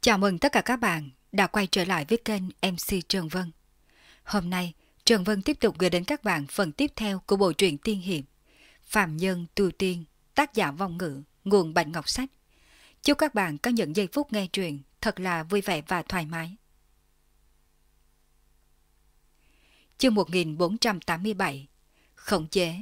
Chào mừng tất cả các bạn đã quay trở lại với kênh MC Trần Vân. Hôm nay, Trần Vân tiếp tục gửi đến các bạn phần tiếp theo của bộ truyện tiên hiệp Phàm Nhân Tu Tiên, tác giả Vong Ngữ, nguồn Bạch Ngọc Sách. Chúc các bạn có những giây phút nghe truyện thật là vui vẻ và thoải mái. Chương 1487 Khống chế.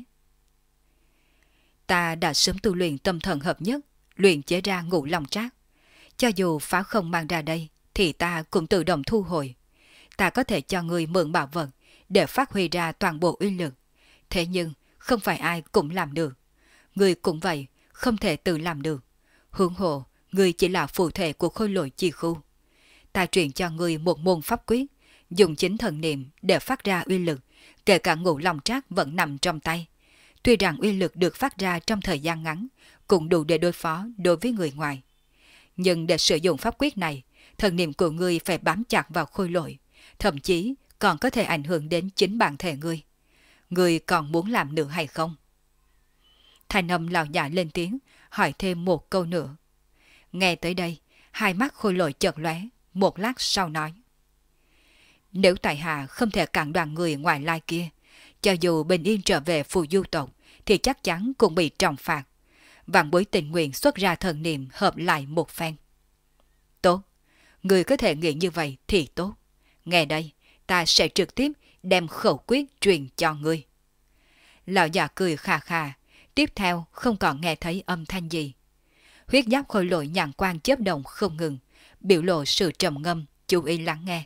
Ta đã sớm tu luyện tâm thần hợp nhất, luyện chế ra ngũ long trác. Cho dù phá không mang ra đây, thì ta cũng tự động thu hồi. Ta có thể cho người mượn bảo vật để phát huy ra toàn bộ uy lực. Thế nhưng, không phải ai cũng làm được. Người cũng vậy, không thể tự làm được. Huống hồ, người chỉ là phụ thể của khôi lỗi chi khu. Ta truyền cho người một môn pháp quyết, dùng chính thần niệm để phát ra uy lực, kể cả ngũ long trác vẫn nằm trong tay. Tuy rằng uy lực được phát ra trong thời gian ngắn, cũng đủ để đối phó đối với người ngoài. Nhưng để sử dụng pháp quyết này, thần niệm của ngươi phải bám chặt vào khôi lỗi, thậm chí còn có thể ảnh hưởng đến chính bản thể ngươi. Ngươi còn muốn làm nữa hay không? Thanh âm lão giả lên tiếng, hỏi thêm một câu nữa. Nghe tới đây, hai mắt khôi lỗi chợt lóe, một lát sau nói. Nếu tại hạ không thể cản đoàn người ngoài lai kia, cho dù bình yên trở về phù du tộc, thì chắc chắn cũng bị trọng phạt. Vạn bối tình nguyện xuất ra thần niệm hợp lại một phen. Tốt, người có thể nghĩ như vậy thì tốt. Nghe đây, ta sẽ trực tiếp đem khẩu quyết truyền cho ngươi. Lão già cười khà khà, tiếp theo không còn nghe thấy âm thanh gì. Huyết giáp khôi lỗi nhàn quan chớp động không ngừng, biểu lộ sự trầm ngâm, chú ý lắng nghe.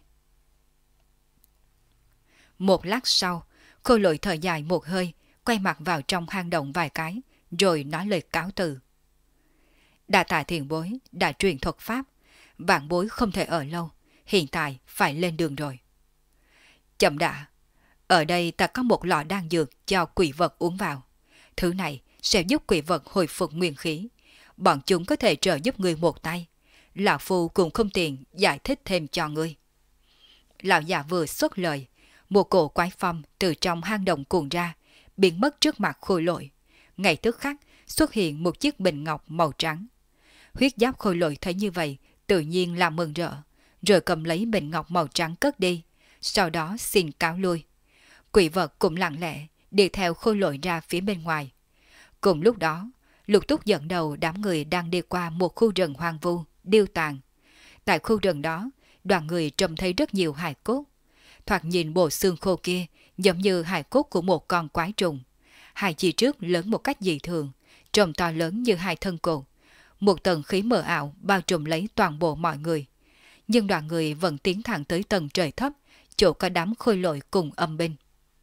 Một lát sau, khôi lỗi thở dài một hơi, quay mặt vào trong hang động vài cái, rồi nói lời cáo từ. Đa tạ tiền bối đã truyền thuật pháp, vạn bối không thể ở lâu, hiện tại phải lên đường rồi. Chậm đã, ở đây ta có một lọ đan dược cho quỷ vật uống vào. Thứ này sẽ giúp quỷ vật hồi phục nguyên khí, bọn chúng có thể trợ giúp người một tay. Lão Phu cũng không tiện giải thích thêm cho ngươi. Lão già vừa xuất lời, một cổ quái phong từ trong hang động cuồn ra, biến mất trước mặt khôi lỗi. Ngay tức khắc xuất hiện một chiếc bình ngọc màu trắng. Huyết giáp khôi lỗi thấy như vậy, tự nhiên là mừng rỡ, rồi cầm lấy bình ngọc màu trắng cất đi, sau đó xin cáo lui. Quỷ vật cũng lặng lẽ đi theo khôi lỗi ra phía bên ngoài. Cùng lúc đó, Lục Túc dẫn đầu đám người đang đi qua một khu rừng hoang vu, điêu tàn. Tại khu rừng đó, đoàn người trông thấy rất nhiều hài cốt. Thoạt nhìn bộ xương khô kia giống như hài cốt của một con quái trùng. Hai chi trước lớn một cách dị thường, trông to lớn như hai thân cột. Một tầng khí mờ ảo bao trùm lấy toàn bộ mọi người. Nhưng đoàn người vẫn tiến thẳng tới tầng trời thấp, chỗ có đám khôi lỗi cùng âm binh.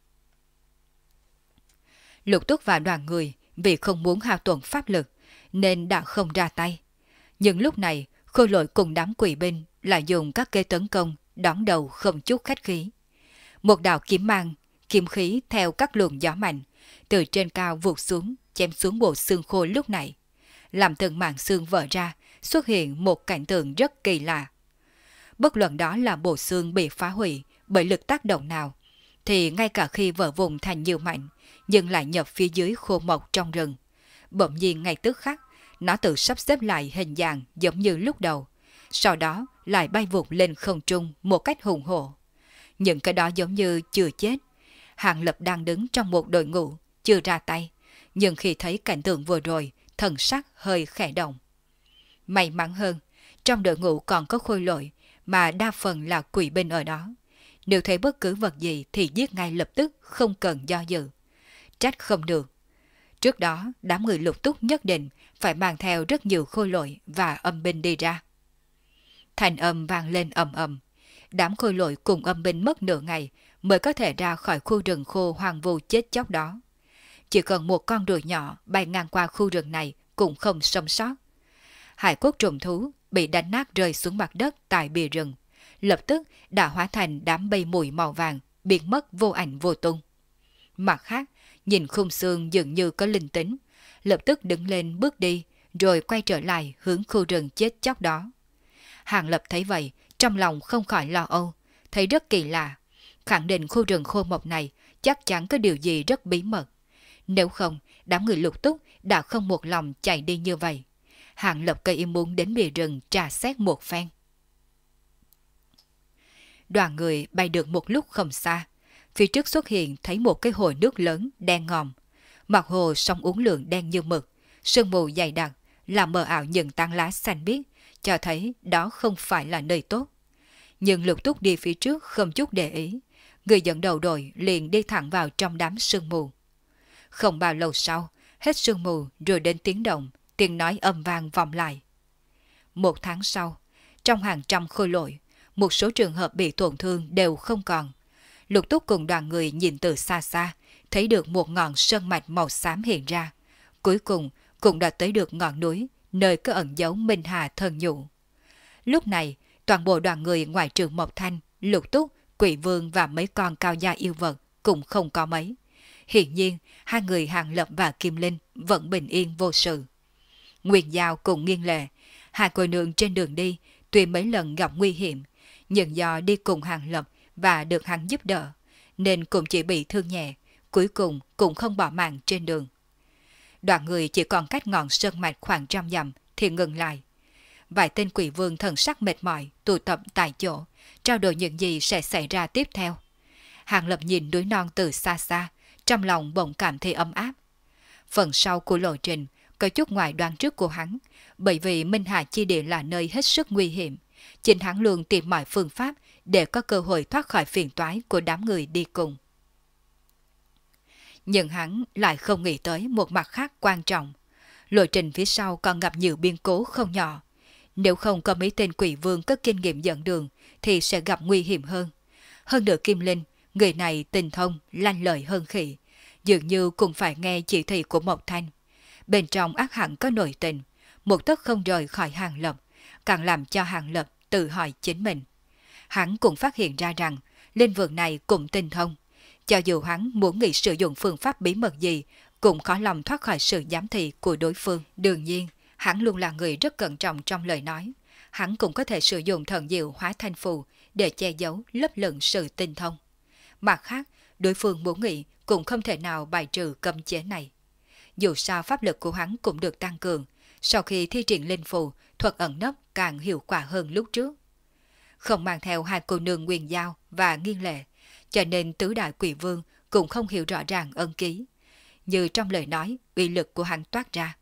Lục Túc và đoàn người vì không muốn hao tổn pháp lực nên đã không ra tay. Nhưng lúc này khôi lỗi cùng đám quỷ binh lại dùng các kế tấn công đón đầu không chút khách khí. Một đạo kiếm mang, kiếm khí theo các luồng gió mạnh từ trên cao vụt xuống, chém xuống bộ xương khô lúc này, làm từng mảng xương vỡ ra, xuất hiện một cảnh tượng rất kỳ lạ. Bất luận đó là bộ xương bị phá hủy bởi lực tác động nào, thì ngay cả khi vỡ vùng thành nhiều mảnh, nhưng lại nhập phía dưới khô mộc trong rừng. Bỗng nhiên ngay tức khắc, nó tự sắp xếp lại hình dạng giống như lúc đầu, sau đó lại bay vụt lên không trung một cách hùng hổ. Những cái đó giống như chưa chết. Hàng Lập đang đứng trong một đội ngũ, chưa ra tay, nhưng khi thấy cảnh tượng vừa rồi, thần sắc hơi khẽ động. May mắn hơn, trong đội ngũ còn có khôi lỗi, mà đa phần là quỷ binh ở đó. Nếu thấy bất cứ vật gì thì giết ngay lập tức, không cần do dự. Trách không được. Trước đó, đám người Lục Túc nhất định phải mang theo rất nhiều khôi lỗi và âm binh đi ra. Thành âm vang lên ầm ầm. Đám khôi lỗi cùng âm binh mất nửa ngày mới có thể ra khỏi khu rừng khô hoang vu chết chóc đó. Chỉ cần một con ruồi nhỏ bay ngang qua khu rừng này cũng không sống sót. Hải cốt trùng thú bị đánh nát rơi xuống mặt đất tại bìa rừng, lập tức đã hóa thành đám mây mùi màu vàng, biến mất vô ảnh vô tung. Mặt khác, nhìn khung xương dường như có linh tính, lập tức đứng lên bước đi, rồi quay trở lại hướng khu rừng chết chóc đó. Hàng Lập thấy vậy, trong lòng không khỏi lo âu, thấy rất kỳ lạ, khẳng định khu rừng khô mộc này chắc chắn có điều gì rất bí mật. Nếu không, đám người Lục Túc đã không một lòng chạy đi như vậy. Hàng Lập cây im muốn đến bìa rừng trà xét một phen. Đoàn người bay được một lúc không xa. Phía trước xuất hiện thấy một cái hồ nước lớn đen ngòm. Mặt hồ sông uốn lượn đen như mực, sương mù dày đặc, làm mờ ảo những tán lá xanh biếc, cho thấy đó không phải là nơi tốt. Nhưng Lục Túc đi phía trước không chút để ý. Người dẫn đầu đội liền đi thẳng vào trong đám sương mù. Không bao lâu sau, hết sương mù rồi đến tiếng động, tiếng nói âm vang vọng lại. 1 tháng sau, trong hàng trăm khôi lỗi, một số trường hợp bị tổn thương đều không còn. Lục Túc cùng đoàn người nhìn từ xa xa, thấy được một ngọn sơn mạch màu xám hiện ra. Cuối cùng cũng đã tới được ngọn núi, nơi có ẩn dấu Minh Hà thần nhũ. Lúc này, toàn bộ đoàn người ngoài trừ Mộc Thanh, Lục Túc, Quỷ Vương và mấy con cao gia yêu vật cũng không có mấy. Hiển nhiên, hai người Hàng Lập và Kim Linh vẫn bình yên vô sự. Nguyên Giao cùng Nghiên Lệ, hai cô nương trên đường đi, tuy mấy lần gặp nguy hiểm, nhưng do đi cùng Hàng Lập và được hắn giúp đỡ, nên cũng chỉ bị thương nhẹ, cuối cùng cũng không bỏ mạng trên đường. Đoàn người chỉ còn cách ngọn sơn mạch khoảng 100 dặm thì ngừng lại. Vài tên quỷ vương thần sắc mệt mỏi tụ tập tại chỗ, trao đổi những gì sẽ xảy ra tiếp theo. Hàng Lập nhìn núi non từ xa xa, trong lòng bỗng cảm thấy ấm áp. Phần sau của lộ trình có chút ngoài đoán trước của hắn, bởi vì Minh Hà Chi Địa là nơi hết sức nguy hiểm. Chính hắn luôn tìm mọi phương pháp để có cơ hội thoát khỏi phiền toái của đám người đi cùng. Nhưng hắn lại không nghĩ tới một mặt khác quan trọng. Lộ trình phía sau còn gặp nhiều biến cố không nhỏ. Nếu không có mấy tên quỷ vương có kinh nghiệm dẫn đường thì sẽ gặp nguy hiểm hơn. Hơn nữa Kim Linh, người này tình thông, lanh lợi hơn khỉ, dường như cũng phải nghe chỉ thị của Mộc Thanh. Bên trong ác hẳn có nội tình, một tấc không rời khỏi Hàng Lập, càng làm cho Hàng Lập tự hỏi chính mình. Hắn cũng phát hiện ra rằng linh vực này cũng tinh thông. Cho dù hắn muốn nghĩ sử dụng phương pháp bí mật gì, cũng khó lòng thoát khỏi sự giám thị của đối phương. Đương nhiên, hắn luôn là người rất cẩn trọng trong lời nói. Hắn cũng có thể sử dụng thần diệu hóa thanh phù để che giấu lấp lửng sự tinh thông. Mặt khác, đối phương muốn nghĩ cũng không thể nào bài trừ cấm chế này. Dù sao pháp lực của hắn cũng được tăng cường, sau khi thi triển linh phù, thuật ẩn nấp càng hiệu quả hơn lúc trước. Không mang theo hai cô nương Nguyên Giao và Nghiên Lệ, cho nên tứ đại quỷ vương cũng không hiểu rõ ràng ân ký. Như trong lời nói, uy lực của hắn toát ra.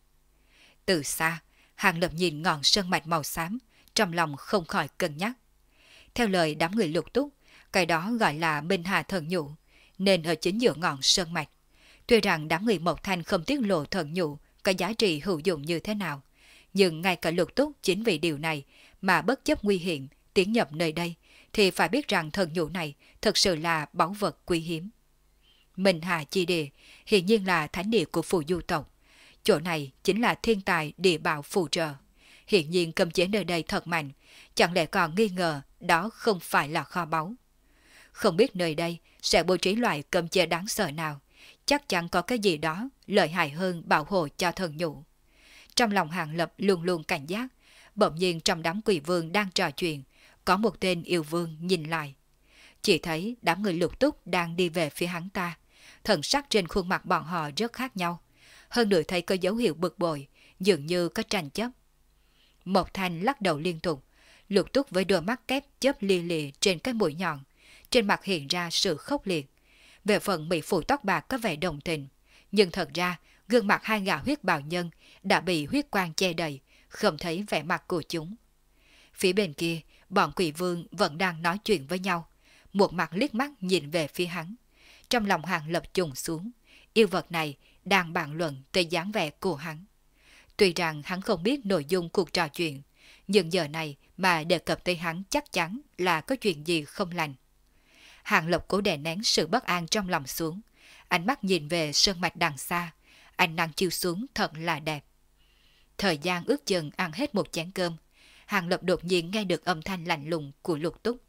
Từ xa, Hàng Lập nhìn ngọn sơn mạch màu xám, trong lòng không khỏi cân nhắc. Theo lời đám người Lục Túc, cái đó gọi là Minh Hà thần nhũ, nên ở chính giữa ngọn sơn mạch. Tuy rằng đám người Mộc Thanh không tiết lộ thần nhũ có giá trị hữu dụng như thế nào, nhưng ngay cả Lục Túc chính vì điều này mà bất chấp nguy hiểm tiến nhập nơi đây, thì phải biết rằng thần nhũ này thực sự là báu vật quý hiếm. Minh Hà Chi Địa hiển nhiên là thánh địa của phù du tộc. Chỗ này chính là thiên tài địa bảo phù trợ. Hiển nhiên cấm chế nơi đây thật mạnh, chẳng lẽ còn nghi ngờ đó không phải là kho báu. Không biết nơi đây sẽ bố trí loại cấm chế đáng sợ nào, chắc chắn có cái gì đó lợi hại hơn bảo hộ cho thần nhũ. Trong lòng Hàng Lập luôn luôn cảnh giác, bỗng nhiên trong đám quỷ vương đang trò chuyện, có một tên yêu vương nhìn lại. Chỉ thấy đám người Lục Túc đang đi về phía hắn ta, thần sắc trên khuôn mặt bọn họ rất khác nhau. Hơn nữa thấy có dấu hiệu bực bội, dường như có tranh chấp. Mộc Thanh lắc đầu liên tục, Lục Túc với đôi mắt kép chớp lia lịa trên cái mũi nhọn, trên mặt hiện ra sự khốc liệt. Về phần mỹ phụ tóc bạc có vẻ đồng tình, nhưng thật ra gương mặt hai gã huyết bào nhân đã bị huyết quang che đầy, không thấy vẻ mặt của chúng. Phía bên kia, bọn quỷ vương vẫn đang nói chuyện với nhau, một mặt liếc mắt nhìn về phía hắn. Trong lòng Hàng Lập trùng xuống, yêu vật này đang bàn luận tới dáng vẻ của hắn. Tuy rằng hắn không biết nội dung cuộc trò chuyện, nhưng giờ này mà đề cập tới hắn chắc chắn là có chuyện gì không lành. Hàng Lập cố đè nén sự bất an trong lòng xuống, ánh mắt nhìn về sơn mạch đằng xa, ánh nắng chiếu xuống thật là đẹp. Thời gian ước chừng ăn hết một chén cơm, Hàng Lập đột nhiên nghe được âm thanh lạnh lùng của Lục Túc.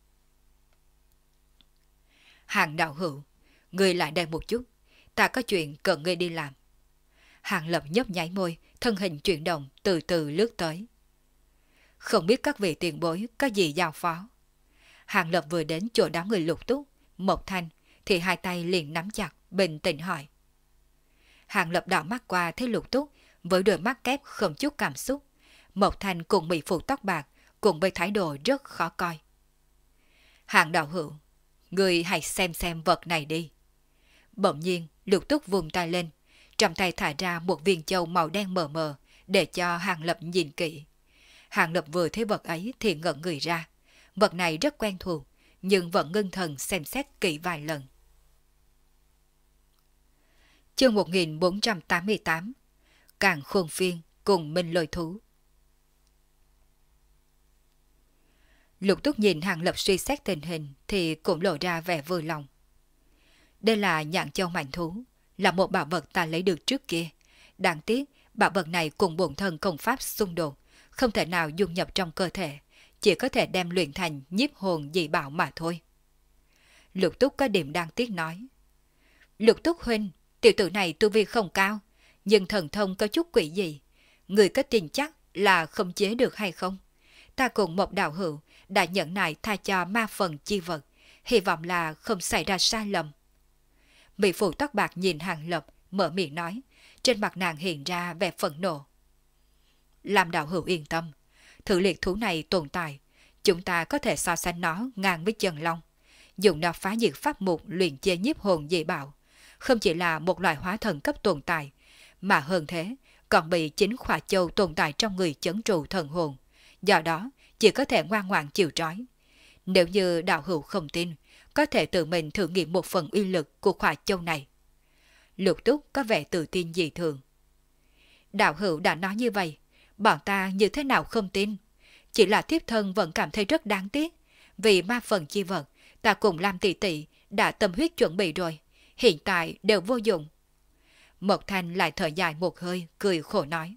Hàng đạo hữu, ngươi lại đây một chút, ta có chuyện cần ngươi đi làm. Hàng Lập nhấp nháy môi, thân hình chuyển động từ từ lướt tới. Không biết các vị tiền bối có gì giao phó. Hàng Lập vừa đến chỗ đám người Lục Túc, Mộc Thanh, thì hai tay liền nắm chặt, bình tĩnh hỏi. Hàng Lập đảo mắt qua thấy Lục Túc với đôi mắt kép không chút cảm xúc. Mộc Thanh cùng mỹ phụ tóc bạc, cùng với thái độ rất khó coi. Hạng đạo hữu, người hãy xem vật này đi. Bỗng nhiên, Lục Túc vùng tay lên, trong tay thả ra một viên châu màu đen mờ mờ để cho Hàng Lập nhìn kỹ. Hàng Lập vừa thấy vật ấy thì ngẩn người ra. Vật này rất quen thuộc, nhưng vẫn ngưng thần xem xét kỹ vài lần. Chương 1488 Càng Khôn Phiên cùng Minh Lôi Thú. Lục Túc nhìn Hàng Lập suy xét tình hình thì cũng lộ ra vẻ vui lòng. Đây là nhạn châu mạnh thú, là một bảo vật ta lấy được trước kia. Đáng tiếc, bảo vật này cùng bổn thân công pháp xung đột, không thể nào dung nhập trong cơ thể, chỉ có thể đem luyện thành nhiếp hồn dị bảo mà thôi. Lục Túc có điểm đáng tiếc nói. Lục Túc huynh, tiểu tử này tu vi không cao, nhưng thần thông có chút quỷ gì. Người có tin chắc là không chế được hay không? Ta cùng một đạo hữu đã nhẫn nại tha cho ma phần chi vật, hy vọng là không xảy ra sai lầm. Mỹ phụ tóc bạc nhìn Hàng Lập, mở miệng nói, trên mặt nàng hiện ra vẻ phẫn nộ. Làm đạo hữu yên tâm, thử liệt thú này tồn tại, chúng ta có thể so sánh nó ngang với chân long, dùng nó phá diệt pháp mục luyện chế nhiếp hồn dị bảo, không chỉ là một loại hóa thần cấp tồn tại, mà hơn thế còn bị chính khỏa châu tồn tại trong người chấn trụ thần hồn, do đó chỉ có thể ngoan ngoãn chịu trói. Nếu như đạo hữu không tin, có thể tự mình thử nghiệm một phần uy lực của khỏa châu này. Lục Túc có vẻ tự tin dị thường. Đạo hữu đã nói như vậy, bọn ta như thế nào không tin? Chỉ là thiếp thân vẫn cảm thấy rất đáng tiếc, vì ma phần chi vật, ta cùng Lam tỷ tỷ đã tâm huyết chuẩn bị rồi, hiện tại đều vô dụng. Mộc Thanh lại thở dài một hơi, cười khổ nói.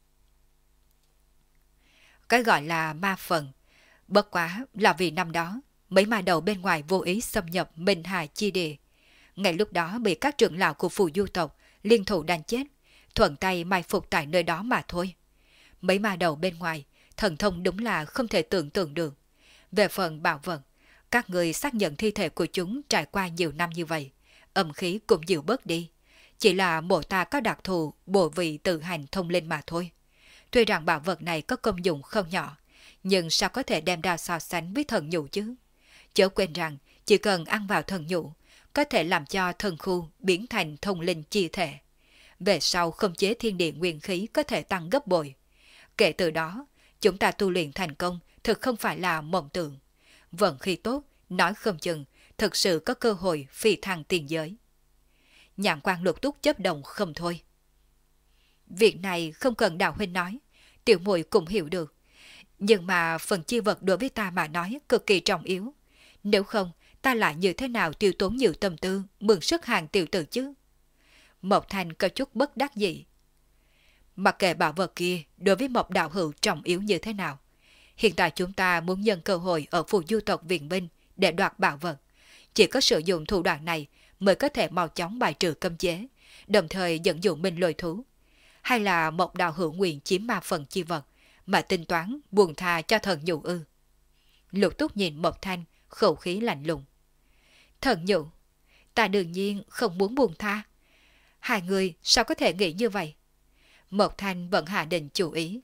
Cái gọi là ma phần, bất quá là vì năm đó, mấy ma đầu bên ngoài vô ý xâm nhập Minh Hà chi địa. Ngay lúc đó bị các trưởng lão của Phù Du tộc liên thủ đánh chết, thuận tay mai phục tại nơi đó mà thôi. Mấy ma đầu bên ngoài, thần thông đúng là không thể tưởng tượng được. Về phần bảo vật, các người xác nhận thi thể của chúng trải qua nhiều năm như vậy, âm khí cũng dịu bớt đi. Chỉ là mộ ta có đặc thù bổ vị tự hành thông linh mà thôi. Tuy rằng bảo vật này có công dụng không nhỏ, nhưng sao có thể đem ra so sánh với thần nhũ chứ? Chớ quên rằng chỉ cần ăn vào thần nhũ, có thể làm cho thần khu biến thành thông linh chi thể. Về sau khống chế thiên địa nguyên khí có thể tăng gấp bội. Kể từ đó, chúng ta tu luyện thành công thực không phải là mộng tưởng. Vận khí tốt, nói không chừng, thực sự có cơ hội phi thăng tiền giới. Nhãn quan Lục Túc chớp động không thôi. Việc này không cần đạo huynh nói, tiểu muội cũng hiểu được. Nhưng mà phần chi vật đối với ta mà nói cực kỳ trọng yếu. Nếu không, ta lại như thế nào tiêu tốn nhiều tâm tư mượn sức hàng tiểu tử chứ? Mộc Thanh có chút bất đắc dĩ. Mặc kệ bảo vật kia đối với một đạo hữu trọng yếu như thế nào, hiện tại chúng ta muốn nhân cơ hội ở Phù Du tộc viện binh để đoạt bảo vật. Chỉ có sử dụng thủ đoạn này mới có thể mau chóng bài trừ cấm chế, đồng thời dẫn dụ Minh Lôi thú. Hay là một đạo hữu nguyện chiếm ma phần chi vật mà tính toán buông tha cho thần nhũ ư? Lục Túc nhìn Mộc Thanh, khẩu khí lạnh lùng. Thần nhũ, ta đương nhiên không muốn buông tha. Hai người sao có thể nghĩ như vậy? Mộc Thanh vẫn hạ định chủ ý.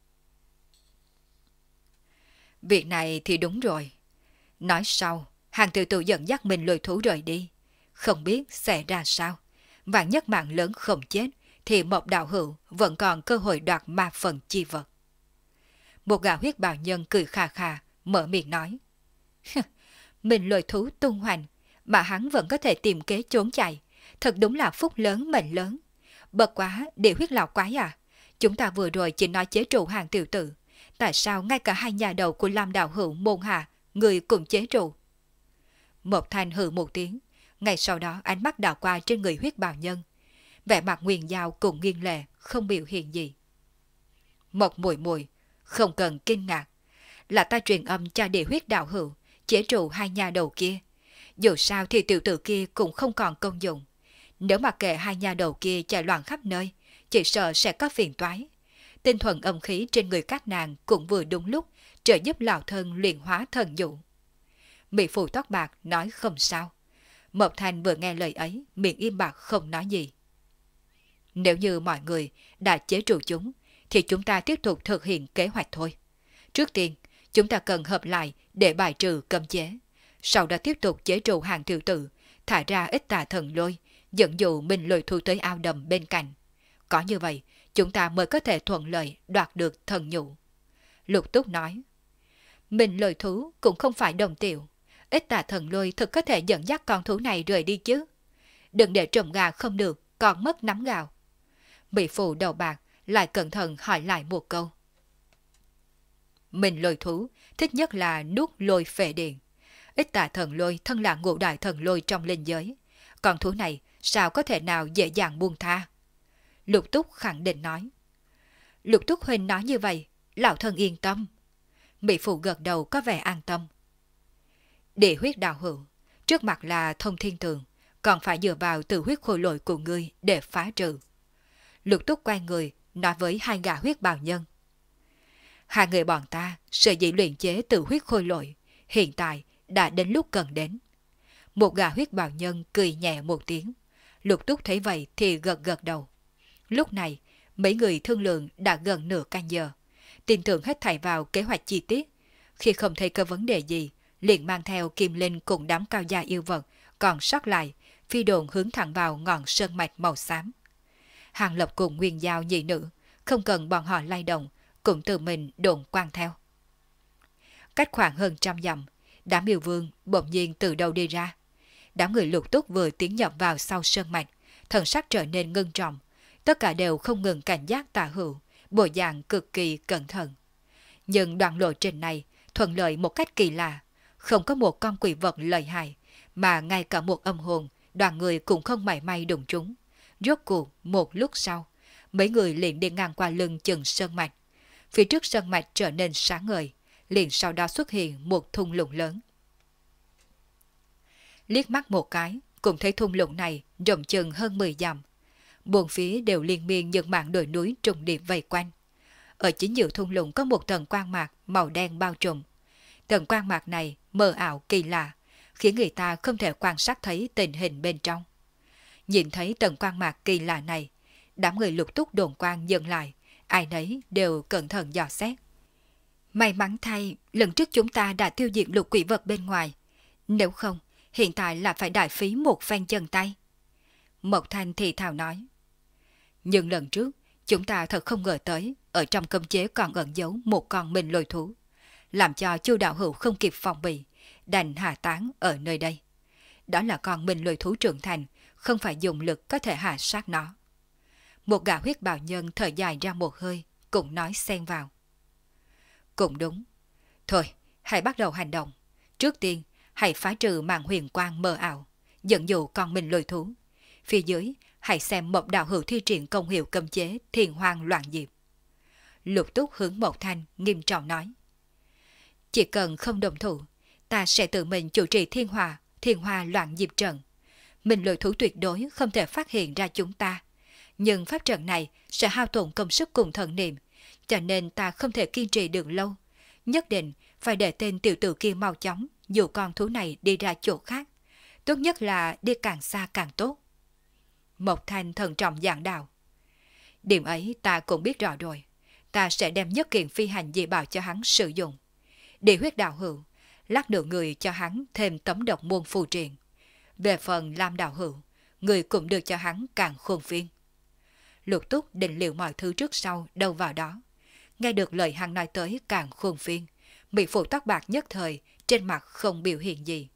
Việc này thì đúng rồi. Nói sau, hàng tiểu tử dẫn dắt mình lôi thú rời đi. Không biết sẽ ra sao. Vạn nhất mạng lớn không chết, thì một đạo hữu vẫn còn cơ hội đoạt ma phần chi vật. Một gã huyết bào nhân cười khà khà, mở miệng nói. Mình lôi thú tung hoành, mà hắn vẫn có thể tìm kế trốn chạy. Thật đúng là phúc lớn mệnh lớn. Bật quá, địa huyết lão quái à. Chúng ta vừa rồi chỉ nói chế trụ hàng tiểu tử. Tại sao ngay cả hai nhà đầu của Lam đạo hữu môn hạ, người cùng chế trụ? Một Thanh hừ một tiếng. Ngay sau đó ánh mắt đảo qua trên người huyết bào nhân. Vẻ mặt nguyền giao cùng nghiêng lệ, không biểu hiện gì. Một mùi mùi, không cần kinh ngạc. Là ta truyền âm cho địa huyết đạo hữu, chế trụ hai nhà đầu kia. Dù sao thì tiểu tử kia cũng không còn công dụng. Nếu mà kệ hai nhà đầu kia chạy loạn khắp nơi, chỉ sợ sẽ có phiền toái. Tinh thuần âm khí trên người các nàng cũng vừa đúng lúc trợ giúp lão thân luyện hóa thần dụ. Mỹ phụ tóc bạc nói không sao. Mộc Thanh vừa nghe lời ấy, miệng im bặt không nói gì. Nếu như mọi người đã chế trụ chúng, thì chúng ta tiếp tục thực hiện kế hoạch thôi. Trước tiên, chúng ta cần hợp lại để bài trừ cấm chế. sau đó tiếp tục chế trụ hàng tiểu tử, thả ra ít tà thần lôi, dẫn dụ mình lôi thu tới ao đầm bên cạnh. Có như vậy, chúng ta mới có thể thuận lợi đoạt được thần nhũ. Lục Túc nói, mình lôi thú cũng không phải đồng tiểu, ít tà thần lôi thực có thể dẫn dắt con thú này rời đi chứ. Đừng để trộm gà không được, còn mất nắm gạo. Mỹ phụ đầu bạc lại cẩn thận hỏi lại một câu. Mình lôi thú thích nhất là nuốt lôi phệ điện. Ít tà thần lôi thân là ngũ đại thần lôi trong linh giới. Con thú này sao có thể nào dễ dàng buông tha? Lục Túc khẳng định nói. Lục Túc huynh nói như vậy, lão thân yên tâm. Mỹ phụ gật đầu có vẻ an tâm. Địa huyết đạo hữu, trước mặt là thông thiên tường, còn phải dựa vào từ huyết khôi lội của ngươi để phá trừ. Lục Túc quay người nói với hai gã huyết bào nhân. Hai người bọn ta sở dĩ luyện chế từ huyết khôi lội, hiện tại đã đến lúc cần đến. Một gã huyết bào nhân cười nhẹ một tiếng. Lục Túc thấy vậy thì gật gật đầu. Lúc này, mấy người thương lượng đã gần nửa canh giờ. Tin tưởng hết thảy vào kế hoạch chi tiết. Khi không thấy có vấn đề gì, liền mang theo Kim Linh cùng đám cao gia yêu vật còn sót lại, phi đồn hướng thẳng vào ngọn sơn mạch màu xám. Hàng Lập cùng Nguyên Giao nhị nữ, không cần bọn họ lay động, cũng tự mình đồn quang theo. Cách khoảng hơn 100 dặm, đám yêu vương bỗng nhiên từ đâu đi ra. Đám người Lục Túc vừa tiến nhập vào sau sơn mạch, thần sắc trở nên ngưng trọng, tất cả đều không ngừng cảnh giác tà hữu, bộ dạng cực kỳ cẩn thận. Nhưng đoạn lộ trình này thuận lợi một cách kỳ lạ, không có một con quỷ vật lợi hại, mà ngay cả một âm hồn, đoàn người cũng không mảy may đụng trúng. Rốt cuộc một lúc sau, mấy người liền đi ngang qua lưng chừng sơn mạch. Phía trước sơn mạch trở nên sáng ngời, liền sau đó xuất hiện một thung lũng lớn. Liếc mắt một cái, cũng thấy thung lũng này rộng chừng hơn 10 dặm. Bốn phía đều liên miên những mảng đồi núi trùng điệp vây quanh. Ở chính giữa thung lũng có một tầng quang mạc màu đen bao trùm. Tầng quang mạc này mờ ảo kỳ lạ, khiến người ta không thể quan sát thấy tình hình bên trong. Nhìn thấy tầng quang mạc kỳ lạ này, đám người Lục Túc đồn quang dừng lại, ai nấy đều cẩn thận dò xét. May mắn thay, lần trước chúng ta đã tiêu diệt lục quỷ vật bên ngoài. Nếu không, hiện tại là phải đại phí một phen chân tay. Mộc Thanh thì thào nói. Nhưng lần trước, chúng ta thật không ngờ tới, ở trong cấm chế còn ẩn giấu một con minh lôi thú, làm cho Chu đạo hữu không kịp phòng bị, đành hạ tán ở nơi đây. Đó là con minh lôi thú trưởng thành, không phải dùng lực có thể hạ sát nó. Một gã huyết bào nhân thở dài ra một hơi, cũng nói xen vào. Cũng đúng. Thôi, hãy bắt đầu hành động. Trước tiên, hãy phá trừ màn huyền quang mờ ảo, dẫn dụ con minh lôi thú. Phía dưới, hãy xem Mộc đạo hữu thi triển công hiệu cấm chế thiền hoang loạn diệp. Lục Túc hướng Mộc Thanh nghiêm trọng nói. Chỉ cần không đồng thủ, ta sẽ tự mình chủ trì thiên hoa loạn diệp trận. Minh lôi thú tuyệt đối không thể phát hiện ra chúng ta. Nhưng pháp trận này sẽ hao tổn công sức cùng thần niệm, cho nên ta không thể kiên trì được lâu. Nhất định phải để tên tiểu tử kia mau chóng dụ con thú này đi ra chỗ khác. Tốt nhất là đi càng xa càng tốt. Mộc Thanh thận trọng giảng đạo. Điểm ấy ta cũng biết rõ rồi. Ta sẽ đem nhất kiện phi hành dị bảo cho hắn sử dụng. Địa huyết đạo hữu, lát nữa người cho hắn thêm tấm độc môn phù triện. Về phần Lam đạo hữu, người cũng được cho hắn càng khôn phiên. Lục Túc định liệu mọi thứ trước sau đâu vào đó. Nghe được lời hắn nói tới càng khôn phiên, mỹ phụ tóc bạc nhất thời trên mặt không biểu hiện gì.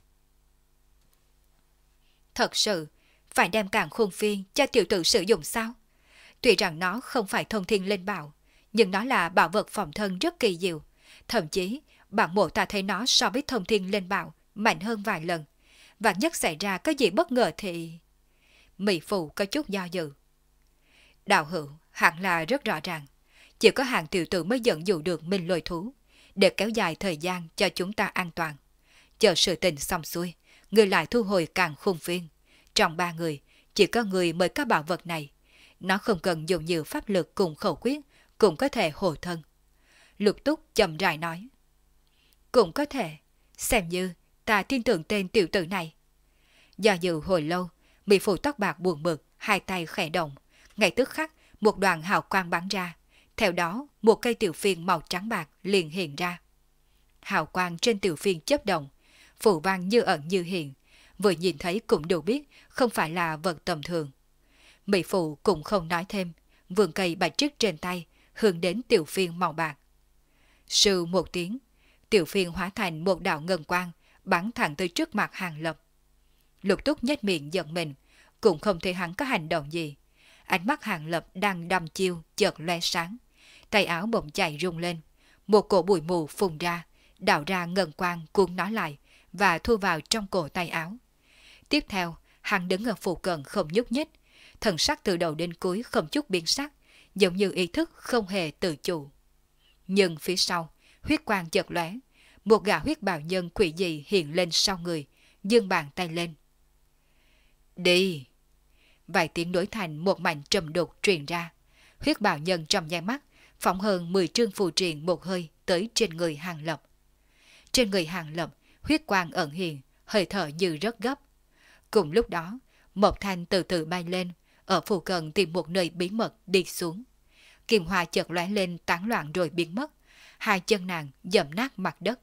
Thật sự, phải đem càng khôn phiên cho tiểu tử sử dụng sao? Tuy rằng nó không phải thông thiên linh bảo, nhưng nó là bảo vật phòng thân rất kỳ diệu. Thậm chí, bản mộ ta thấy nó so với thông thiên linh bảo mạnh hơn vài lần. Và nhất xảy ra có gì bất ngờ thì... Mỹ phụ có chút do dự. Đạo hữu hẳn là rất rõ ràng. Chỉ có hàng tiểu tử mới dẫn dụ được minh lôi thú, để kéo dài thời gian cho chúng ta an toàn. Chờ sự tình xong xuôi, người lại thu hồi càng khôn phiên. Trong 3 người, chỉ có người mới có bảo vật này. Nó không cần dùng nhiều pháp lực cùng khẩu quyết, cũng có thể hộ thân. Lục Túc chậm rãi nói. Cũng có thể, xem như ta tin tưởng tên tiểu tử này. Do dự hồi lâu, mỹ phụ tóc bạc buồn bực, hai tay khẽ động. Ngay tức khắc, một đoàn hào quang bắn ra. Theo đó, một cây tiểu phiên màu trắng bạc liền hiện ra. Hào quang trên tiểu phiên chớp động, phù văn như ẩn như hiện, vừa nhìn thấy cũng đủ biết không phải là vật tầm thường. Mỹ phụ cũng không nói thêm, vườn cây bạch trức trên tay, hướng đến tiểu phiên màu bạc. Sư một tiếng, tiểu phiên hóa thành một đạo ngân quang, bắn thẳng tới trước mặt Hàng Lập. Lục Túc nhếch miệng giận mình, cũng không thấy hắn có hành động gì. Ánh mắt Hàng Lập đang đăm chiêu, chợt lóe sáng. Tay áo bỗng chạy rung lên, một cổ bụi mù phun ra, đạo ra ngân quang cuốn nó lại và thu vào trong cổ tay áo. Tiếp theo, hắn đứng ở phụ cận không nhúc nhích, thần sắc từ đầu đến cuối không chút biến sắc, giống như ý thức không hề tự chủ. Nhưng phía sau, huyết quang chợt lóe, một gã huyết bào nhân quỷ dị hiện lên sau người, giương bàn tay lên. Đi! Vài tiếng đối thành một mảnh trầm đục truyền ra. Huyết bào nhân trong nháy mắt, phóng hơn 10 trương phù triện một hơi tới trên người Hàng Lập. Trên người Hàng Lập, huyết quang ẩn hiện, hơi thở như rất gấp. Cùng lúc đó, một thanh từ từ bay lên, ở phụ cận tìm một nơi bí mật đi xuống. Kim hoa chợt lóe lên tán loạn rồi biến mất, hai chân nàng dẫm nát mặt đất.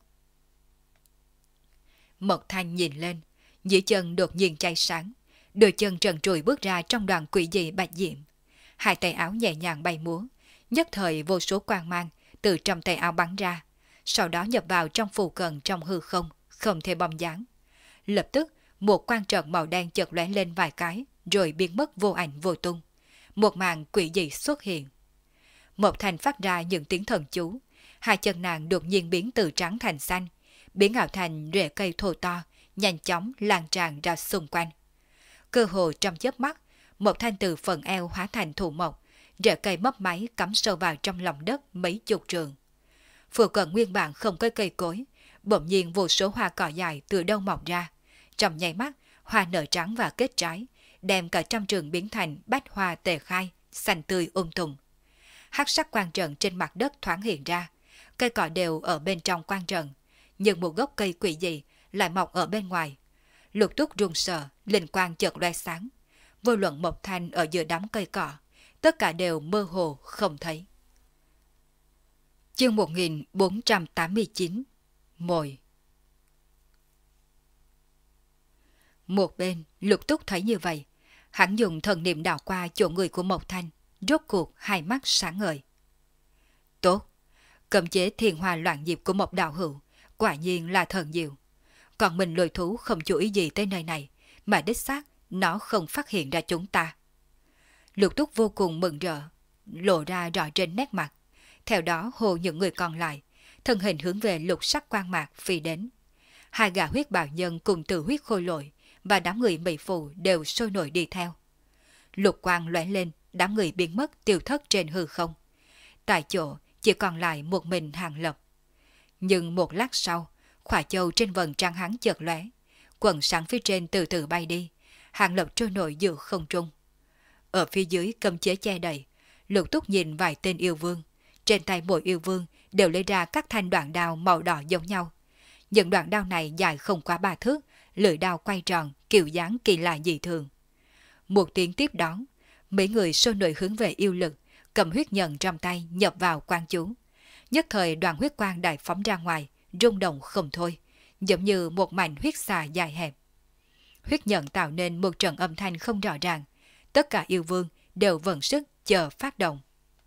Mộc Thanh nhìn lên, dưới chân đột nhiên cháy sáng, đôi chân trần trụi bước ra trong đoàn quỷ dị bạch diệm. Hai tay áo nhẹ nhàng bay múa, nhất thời vô số quang mang từ trong tay áo bắn ra, sau đó nhập vào trong phù cận trong hư không, không thể bóng dáng. Lập tức, một quang trận màu đen chợt lóe lên vài cái, rồi biến mất vô ảnh vô tung. Một màn quỷ dị xuất hiện. Một Thành phát ra những tiếng thần chú, hai chân nàng đột nhiên biến từ trắng thành xanh, biến ảo thành rễ cây thô to, nhanh chóng lan tràn ra xung quanh. Cơ hồ trong chớp mắt, một Thanh từ phần eo hóa thành thụ mộc, rễ cây mấp máy cắm sâu vào trong lòng đất mấy chục trường. Phụ cận nguyên bản không có cây cối, bỗng nhiên vô số hoa cỏ dài từ đâu mọc ra. Trong nháy mắt, hoa nở trắng và kết trái, đem cả trăm trường biến thành bách hoa tề khai, xanh tươi tùng. Hắc sắc quang trận trên mặt đất thoáng hiện ra, cây cỏ đều ở bên trong quang trận, nhưng một gốc cây quỷ dị lại mọc ở bên ngoài. Lục Túc run sợ, linh quang chợt loe sáng. Vô luận Mộc Thanh ở giữa đám cây cỏ, tất cả đều mơ hồ không thấy. Chương 1489 Mồi. Một bên, Lục Túc thấy như vậy, hắn dùng thần niệm đảo qua chỗ người của Mộc Thanh, rốt cuộc hai mắt sáng ngời. Tốt, cấm chế thiền hòa loạn nhịp của Mộc đạo hữu, quả nhiên là thần diệu. Còn mình lôi thú không chú ý gì tới nơi này, mà đích xác nó không phát hiện ra chúng ta. Lục Túc vô cùng mừng rỡ, lộ ra rõ trên nét mặt. Theo đó hồ những người còn lại, thân hình hướng về lục sắc quang mạc phi đến. Hai gã huyết bào nhân cùng từ huyết khôi lội và đám người mỹ phụ đều sôi nổi đi theo. Lục quang lóe lên, đám người biến mất tiêu thất trên hư không. Tại chỗ chỉ còn lại một mình Hàng Lập. Nhưng một lát sau, khỏa châu trên vầng trăng hắn chợt lóe, quần sáng phía trên từ từ bay đi, Hàng Lập trôi nổi giữa không trung. Ở phía dưới cấm chế che đậy, Lục Túc nhìn vài tên yêu vương, trên tay mỗi yêu vương đều lấy ra các thanh đoạn đao màu đỏ giống nhau. Những đoạn đao này dài không quá 3 thước, lưỡi đao quay tròn, kiểu dáng kỳ lạ dị thường. Một tiếng tiếp đón, mấy người sôi nổi hướng về yêu lực, cầm huyết nhận trong tay nhập vào quan chú. Nhất thời đoàn huyết quang đại phóng ra ngoài, rung động không thôi, giống như một mảnh huyết xà dài hẹp. Huyết nhận tạo nên một trận âm thanh không rõ ràng, tất cả yêu vương đều vận sức chờ phát động.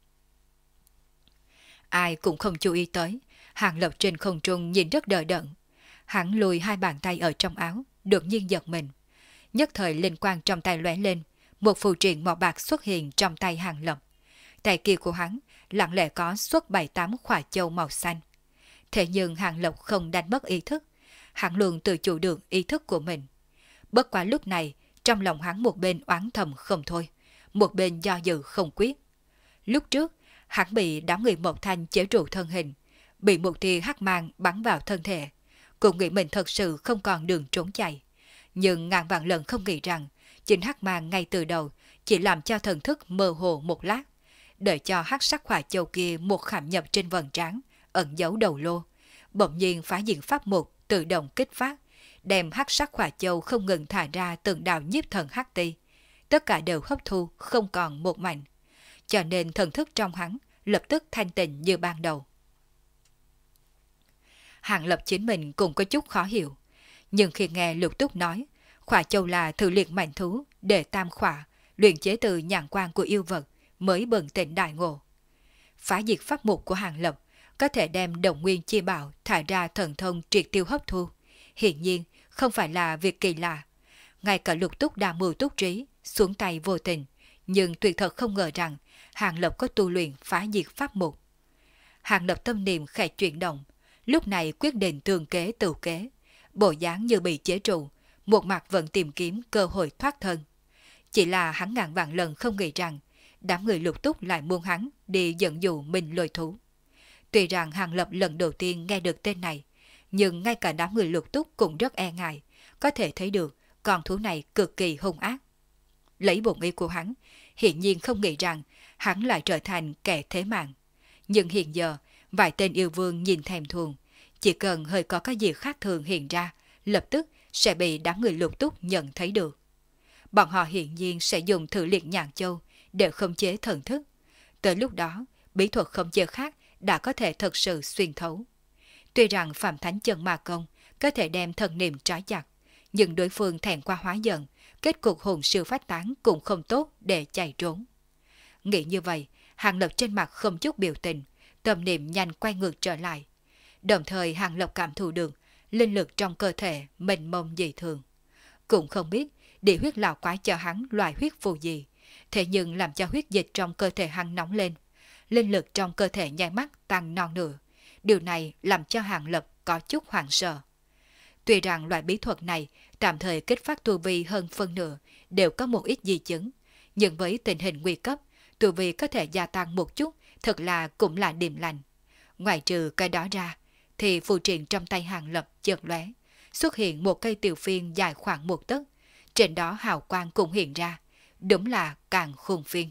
Ai cũng không chú ý tới, Hàng Lập trên không trung nhìn rất đờ đẫn. Hắn lùi hai bàn tay ở trong áo, đột nhiên giật mình. Nhất thời linh quang trong tay lóe lên, một phù triện màu bạc xuất hiện trong tay Hàng Lập. Tay kia của hắn lặng lẽ có xuất 7-8 khỏa châu màu xanh. Thế nhưng Hàng Lập không đánh mất ý thức, hắn luôn tự chủ được ý thức của mình. Bất quá lúc này, trong lòng hắn một bên oán thầm không thôi, một bên do dự không quyết. Lúc trước, hắn bị đám người Mộc Thanh chế trụ thân hình, bị một tia hắc mang bắn vào thân thể, cũng nghĩ mình thật sự không còn đường trốn chạy. Nhưng ngàn vạn lần không nghĩ rằng, chính hắc mang ngay từ đầu chỉ làm cho thần thức mơ hồ một lát, đợi cho hắc sắc hỏa châu kia một khảm nhập trên vầng trán, ẩn giấu đầu lô, bỗng nhiên phá diện pháp mục tự động kích phát, đem hắc sắc hỏa châu không ngừng thả ra từng đạo nhiếp thần hắc ti, tất cả đều hấp thu không còn một mảnh, cho nên thần thức trong hắn lập tức thanh tịnh như ban đầu. Hàng Lập chính mình cũng có chút khó hiểu, Nhưng khi nghe Lục Túc nói, Khỏa Châu là thử luyện mạnh thú để tam khỏa, luyện chế từ nhãn quan của yêu vật, mới bừng tỉnh đại ngộ. Phá diệt pháp mục của Hàng Lập có thể đem đồng nguyên chi bảo thả ra thần thông triệt tiêu hấp thu. Hiển nhiên, không phải là việc kỳ lạ. Ngay cả Lục Túc đa mưu túc trí, xuống tay vô tình, nhưng tuyệt thật không ngờ rằng Hàng Lập có tu luyện phá diệt pháp mục. Hàng Lập tâm niệm khẽ chuyển động, lúc này quyết định tường kế tự kế, bộ dáng như bị chế trụ, một mặt vẫn tìm kiếm cơ hội thoát thân. Chỉ là hắn ngàn vạn lần không nghĩ rằng đám người Lục Túc lại muốn hắn đi dẫn dụ mình lôi thú. Tuy rằng Hàng Lập lần đầu tiên nghe được tên này, nhưng ngay cả đám người Lục Túc cũng rất e ngại, có thể thấy được con thú này cực kỳ hung ác. Lấy bổn ý của hắn, hiển nhiên không nghĩ rằng hắn lại trở thành kẻ thế mạng. Nhưng hiện giờ, vài tên yêu vương nhìn thèm thuồng, chỉ cần hơi có cái gì khác thường hiện ra, lập tức sẽ bị đám người Lục Túc nhận thấy được. Bọn họ hiển nhiên sẽ dùng thử liệt nhãn châu để khống chế thần thức. Tới lúc đó, bí thuật khống chế khác đã có thể thực sự xuyên thấu. Tuy rằng Phạm Thánh Chân Ma Công có thể đem thần niệm trói chặt, nhưng đối phương thẹn qua hóa giận, kết cục hồn siêu phát tán cũng không tốt để chạy trốn. Nghĩ như vậy, Hàng Lập trên mặt không chút biểu tình, tâm niệm nhanh quay ngược trở lại. Đồng thời Hàng Lập cảm thụ được linh lực trong cơ thể mênh mông dị thường. Cũng không biết địa huyết lão quái cho hắn loại huyết phù gì, thế nhưng làm cho huyết dịch trong cơ thể hắn nóng lên. Linh lực trong cơ thể nháy mắt tăng non nửa. Điều này làm cho Hàng Lập có chút hoảng sợ. Tuy rằng loại bí thuật này tạm thời kích phát tu vi hơn phân nửa đều có một ít di chứng, nhưng với tình hình nguy cấp, tu vi có thể gia tăng một chút, thật là cũng là điềm lành. Ngoài trừ cái đó ra, thì phù triện trong tay Hàng Lập chợt lóe, xuất hiện một cây tiểu phiên dài khoảng 1 tấc, trên đó hào quang cũng hiện ra, đúng là càng khôn phiên.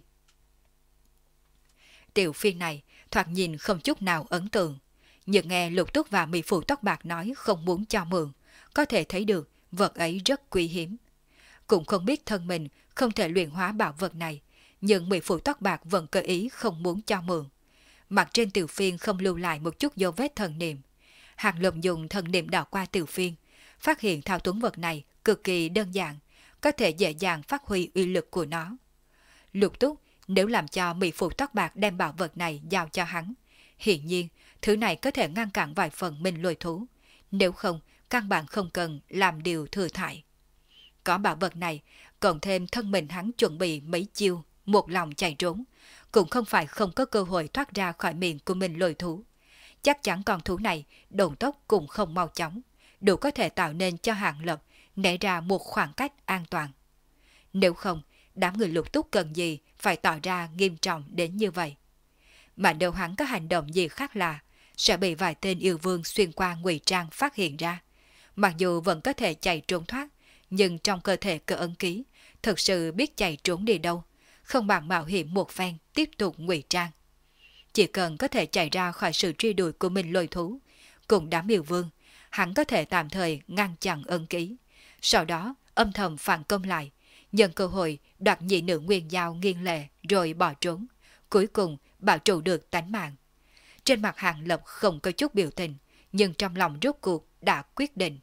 Tiểu phiên này thoạt nhìn không chút nào ấn tượng, nhưng nghe Lục Túc và mỹ phụ tóc bạc nói không muốn cho mượn, có thể thấy được vật ấy rất quý hiếm. Cũng không biết thân mình không thể luyện hóa bảo vật này, nhưng mỹ phụ tóc bạc vẫn cơ ý không muốn cho mượn. Mặt trên tiểu phiên không lưu lại một chút dấu vết thần niệm. Hàng Lập dùng thần niệm đảo qua tiểu phiên, phát hiện thao túng vật này cực kỳ đơn giản, có thể dễ dàng phát huy uy lực của nó. Lục Túc nếu làm cho mỹ phụ tóc bạc đem bảo vật này giao cho hắn, hiển nhiên thứ này có thể ngăn cản vài phần mình lôi thú, nếu không căn bản không cần làm điều thừa thải. Có bảo vật này, cộng thêm thân mình hắn chuẩn bị mấy chiêu, một lòng chạy trốn, cũng không phải không có cơ hội thoát ra khỏi miệng của mình lôi thú. Chắc chắn con thú này độn tốc cũng không mau chóng, đủ có thể tạo nên cho Hàng Lập né ra một khoảng cách an toàn. Nếu không, đám người Lục Túc cần gì phải tỏ ra nghiêm trọng đến như vậy. Mà nếu hắn có hành động gì khác lạ, sẽ bị vài tên yêu vương xuyên qua ngụy trang phát hiện ra. Mặc dù vẫn có thể chạy trốn thoát, nhưng trong cơ thể cơ ấn ký, thực sự biết chạy trốn đi đâu, không bằng mạo hiểm một phen tiếp tục ngụy trang. Chỉ cần có thể chạy ra khỏi sự truy đuổi của mình lôi thú, cùng đám yêu vương, hắn có thể tạm thời ngăn chặn ấn ký, sau đó âm thầm phản công lại, nhân cơ hội đoạt nhị nữ nguyên giao nghiêng lệ rồi bỏ trốn, cuối cùng bảo trụ được tánh mạng. Trên mặt Hàng Lập không có chút biểu tình, nhưng trong lòng rốt cuộc đã quyết định.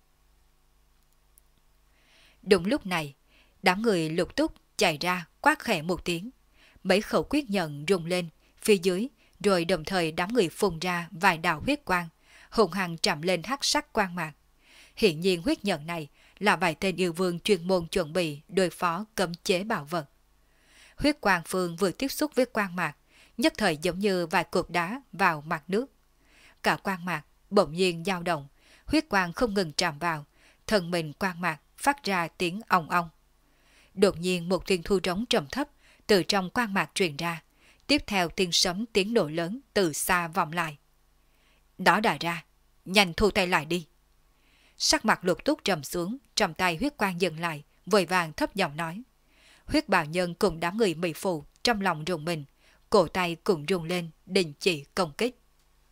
Đúng lúc này, đám người Lục Túc chạy ra quát khẽ một tiếng, mấy khẩu quyết nhận rung lên phía dưới, rồi đồng thời đám người phun ra vài đạo huyết quang, hùng hăng trầm lên hắc sắc quang mạc. Hiện nhiên huyết nhận này là vài tên yêu vương chuyên môn chuẩn bị đối phó cấm chế bảo vật. Huyết quang phương vừa tiếp xúc với quang mạc, nhất thời giống như vài cục đá vào mặt nước. Cả quang mạc bỗng nhiên dao động, huyết quang không ngừng tràn vào, thân mình quang mạc phát ra tiếng ong ong. Đột nhiên một tiếng thu trống trầm thấp từ trong quang mạc truyền ra, tiếp theo tiếng sấm tiếng nổ lớn từ xa vọng lại. Đó đã ra, nhanh thu tay lại đi. Sắc mặt Lục Túc trầm xuống, trong tay huyết quang dừng lại, vội vàng thấp giọng nói. Huyết bào nhân cùng đám người mỹ phụ trong lòng rùng mình, cổ tay cũng rung lên, đình chỉ công kích.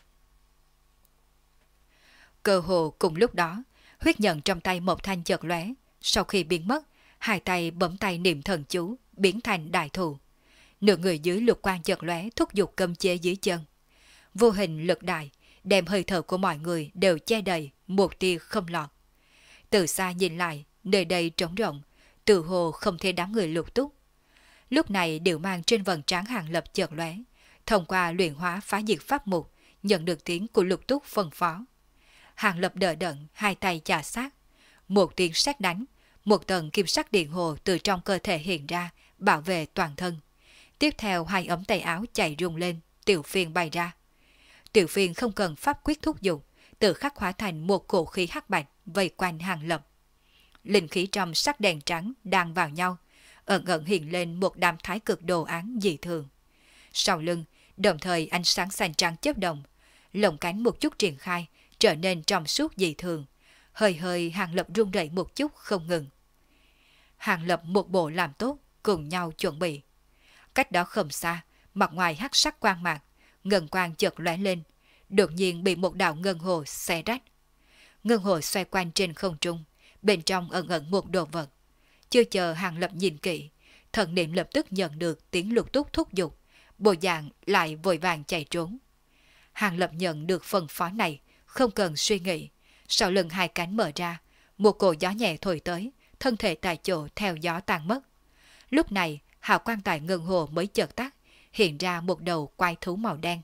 Cơ hồ cùng lúc đó, huyết nhận trong tay một thanh chợt lóe, sau khi biến mất, hai tay bấm tay niệm thần chú, biến thành đại thụ. Nửa người dưới lục quang chợt lóe thúc giục cấm chế dưới chân. Vô hình lực đại, đem hơi thở của mọi người đều che đầy, một tia không lọt. Từ xa nhìn lại, nơi đây trống rộng, tự hồ không thể đám người Lục Túc. Lúc này đều mang trên vầng trán Hàng Lập chợt lóe, thông qua luyện hóa phá diệt pháp mục, nhận được tiếng của Lục Túc phân phó. Hàng Lập đỡ đẫn, hai tay chà sát, một tiếng sét đánh, một tầng kim sắc điện hồ từ trong cơ thể hiện ra, bảo vệ toàn thân. Tiếp theo hai ống tay áo chạy rung lên, Tiểu Phiên bay ra. Tiểu Phiên không cần pháp quyết thúc giục, tự khắc hóa thành một cổ khí hắc bạch vây quanh Hàng Lập. Linh khí trong sắc đèn trắng đang vào nhau, ẩn ẩn hiện lên một đám thái cực đồ án dị thường. Sau lưng, đồng thời ánh sáng xanh trắng chớp động, lồng cánh một chút triển khai, trở nên trong suốt dị thường. Hơi hơi Hàng Lập run rẩy một chút không ngừng. Hàng Lập một bộ làm tốt, cùng nhau chuẩn bị. Cách đó không xa, mặt ngoài hắc sắc quang mạc, ngân quang chợt lóe lên, đột nhiên bị một đạo ngân hồ xé rách. Ngân hồ xoay quanh trên không trung, bên trong ẩn ẩn một đồ vật. Chưa chờ Hàng Lập nhìn kỹ, thần niệm lập tức nhận được tiếng Lục Túc thúc giục, bộ dạng lại vội vàng chạy trốn. Hàng Lập nhận được phần phó này, không cần suy nghĩ, sau lưng hai cánh mở ra, một cổ gió nhẹ thổi tới, thân thể tại chỗ theo gió tan mất. Lúc này, hào quang tại ngân hồ mới chợt tắt, hiện ra một đầu quái thú màu đen.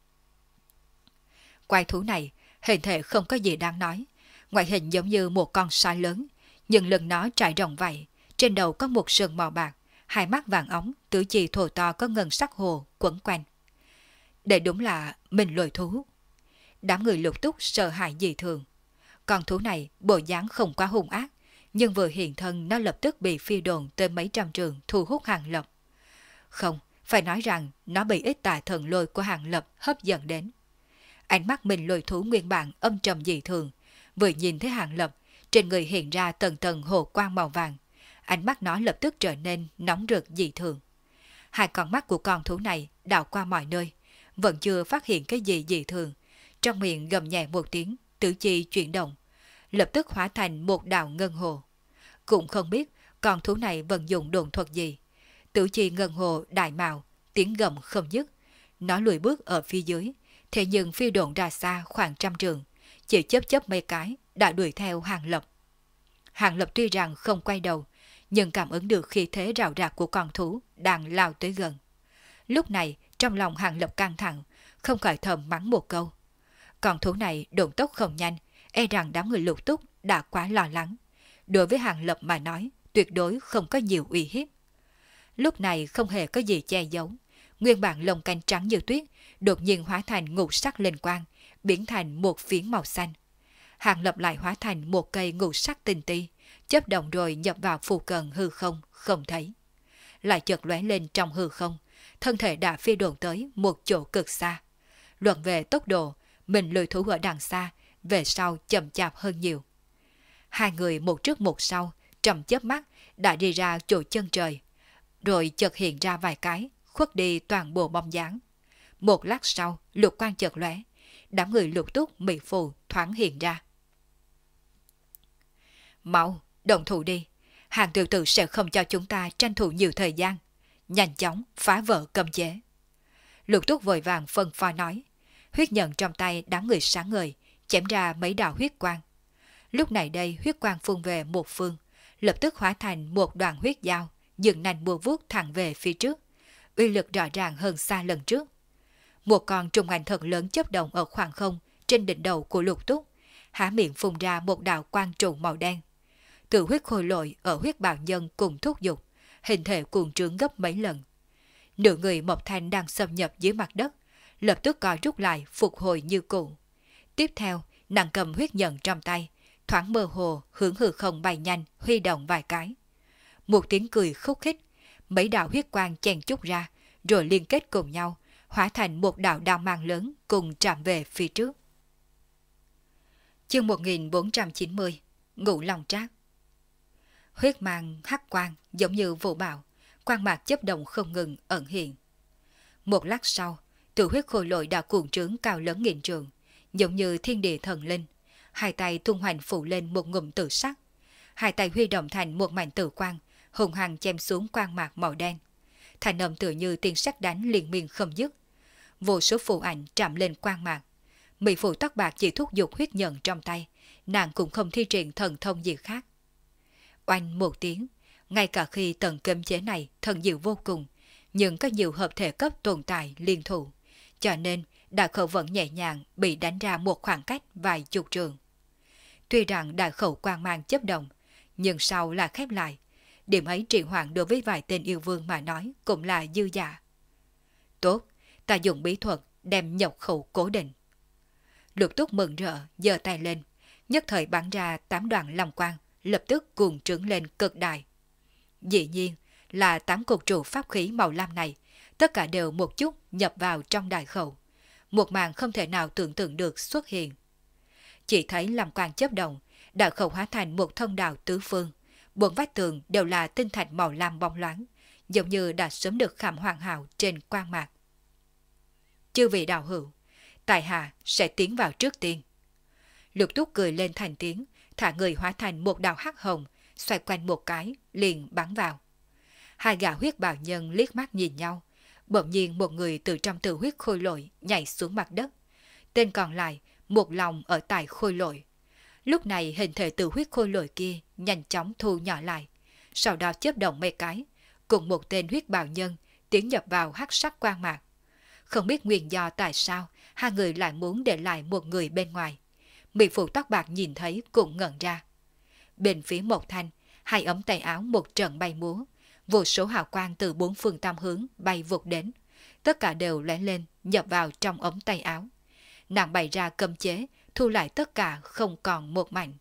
Quái thú này, hình thể không có gì đáng nói, ngoại hình giống như một con sói lớn, nhưng lưng nó trải rộng vậy, trên đầu có một sừng màu bạc, hai mắt vàng óng, tứ chi thô to có ngân sắc hồ quấn quanh. Đây đúng là mình lôi thú. Đám người Lục Túc sợ hãi dị thường. Con thú này bộ dáng không quá hung ác, nhưng vừa hiện thân nó lập tức bị phi đồn tới mấy trăm trường thu hút Hàng Lập. Không, phải nói rằng nó bị ít tà thần lôi của Hàng Lập hấp dẫn đến. Ánh mắt mình lôi thú nguyên bản âm trầm dị thường, vừa nhìn thấy Hàng Lập, trên người hiện ra tầng tầng hồ quang màu vàng, ánh mắt nó lập tức trở nên nóng rực dị thường. Hai con mắt của con thú này đảo qua mọi nơi, vẫn chưa phát hiện cái gì dị thường, trong miệng gầm nhẹ một tiếng, tứ chi chuyển động, lập tức hóa thành một đạo ngân hồ. Cũng không biết con thú này vận dụng đồn thuật gì, tứ chi ngân hồ đại mạo, tiếng gầm không dứt, nó lùi bước ở phía dưới, thế nhưng phi độn ra xa khoảng trăm trường, chỉ chớp mấy cái đã đuổi theo Hàng Lập. Hàng Lập tuy rằng không quay đầu, nhưng cảm ứng được khí thế rào rạc của con thú đang lao tới gần. Lúc này trong lòng Hàng Lập căng thẳng, không khỏi thầm mắng một câu. Con thú này độn tốc không nhanh, e rằng đám người Lục Túc đã quá lo lắng. Đối với Hàng Lập mà nói, tuyệt đối không có nhiều uy hiếp. Lúc này không hề có gì che giấu, nguyên bản lông cánh trắng như tuyết đột nhiên hóa thành ngũ sắc lên quang, biến thành một phiến màu xanh. Hàng Lập lại hóa thành một cây ngũ sắc tinh ti, chớp động rồi nhập vào phù cận hư không, không thấy. Lại chợt lóe lên trong hư không, thân thể đã phi độn tới một chỗ cực xa. Luận về tốc độ, mình lôi thú ở đằng xa, về sau chậm chạp hơn nhiều. Hai người một trước một sau, trong chớp mắt đã đi ra chỗ chân trời, rồi chợt hiện ra vài cái, khuất đi toàn bộ bóng dáng. Một lát sau, lục quang chợt lóe, đám người Lục Túc Mỹ Phù thoáng hiện ra. Mau, động thủ đi, Hàng tiểu tử sẽ không cho chúng ta tranh thủ nhiều thời gian, nhanh chóng phá vỡ cấm chế. Lục Túc vội vàng phân phó nói, huyết nhận trong tay đám người sáng ngời, chém ra mấy đạo huyết quang. Lúc này đây huyết quang phun về một phương, lập tức hóa thành một đoàn huyết dao, dựng nành bùa vuốt thẳng về phía trước, uy lực rõ ràng hơn xa lần trước. Một con trùng ảnh thật lớn chớp động ở khoảng không trên đỉnh đầu của Lục Túc, há miệng phun ra một đạo quang trụ màu đen. Từ huyết khôi lội ở huyết bào nhân cùng thúc giục, hình thể cuồng trướng gấp mấy lần. Nửa người Mộc Thanh đang xâm nhập dưới mặt đất, lập tức co rút lại phục hồi như cũ. Tiếp theo, nàng cầm huyết nhận trong tay, thoáng mơ hồ hướng hư không bay nhanh, huy động vài cái. Một tiếng cười khúc khích, mấy đạo huyết quang chen chúc ra, rồi liên kết cùng nhau, hóa thành một đạo đao mang lớn cùng chạm về phía trước. Chương 1490, Ngũ Long Trác. Huyết mang hắc quang giống như vũ bão, quang mạc chớp động không ngừng ẩn hiện. Một lát sau, tự huyết khôi lội đã cuồng trướng cao lớn nghìn trường, giống như thiên địa thần linh. Hai tay tung hoành phủ lên một ngụm tử sắc, hai tay huy động thành một mảnh tử quang, hùng hăng chém xuống quang mạc màu đen. Thành âm tựa như tiếng sét đánh liên miên không dứt. Vô số phù ảnh chạm lên quang mạc, Mỹ phụ tóc bạc chỉ thúc giục huyết nhận trong tay, nàng cũng không thi triển thần thông gì khác. Oanh một tiếng, ngay cả khi tầng cấm chế này thần diệu vô cùng, nhưng có nhiều hợp thể cấp tồn tại liên thủ, cho nên đại khẩu vẫn nhẹ nhàng bị đánh ra một khoảng cách vài chục trường. Tuy rằng đại khẩu quang mang chấp động, nhưng sau là khép lại. Điểm ấy trì hoãn đối với vài tên yêu vương mà nói cũng là dư giả. Tốt, ta dùng bí thuật đem nhập khẩu cố định. Lục Túc mừng rỡ, giơ tay lên, nhất thời bắn ra 8 đoạn long quang, lập tức cuồng trướng lên cực đại. Dĩ nhiên là 8 cục trụ pháp khí màu lam này, tất cả đều một chút nhập vào trong đại khẩu. Một màn không thể nào tưởng tượng được xuất hiện. Chỉ thấy long quang chớp động, đại khẩu hóa thành một thông đạo tứ phương. 4 vách tường đều là tinh thạch màu lam bóng loáng, giống như đã sớm được khảm hoàn hảo trên quang mạc. Chư vị đạo hữu, tại hạ sẽ tiến vào trước tiên. Lục Túc cười lên thành tiếng, thả người hóa thành một đạo hắc hồng, xoay quanh một cái, liền bắn vào. Hai gã huyết bào nhân liếc mắt nhìn nhau, bỗng nhiên một người từ trong tử huyết khôi lội nhảy xuống mặt đất. Tên còn lại, một lòng ở tại khôi lội. Lúc này hình thể tử huyết khôi lội kia nhanh chóng thu nhỏ lại, sau đó chớp động mấy cái, cùng một tên huyết bào nhân tiến nhập vào hắc sắc quang mạc. Không biết nguyên do tại sao hai người lại muốn để lại một người bên ngoài. Mỹ phụ tóc bạc nhìn thấy cũng ngẩn ra. Bên phía một thanh, hai ống tay áo một trận bay múa, vô số hào quang từ 4 phương tám hướng bay vụt đến, tất cả đều lóe lên nhập vào trong ống tay áo. Nàng bày ra cấm chế, thu lại tất cả không còn một mảnh.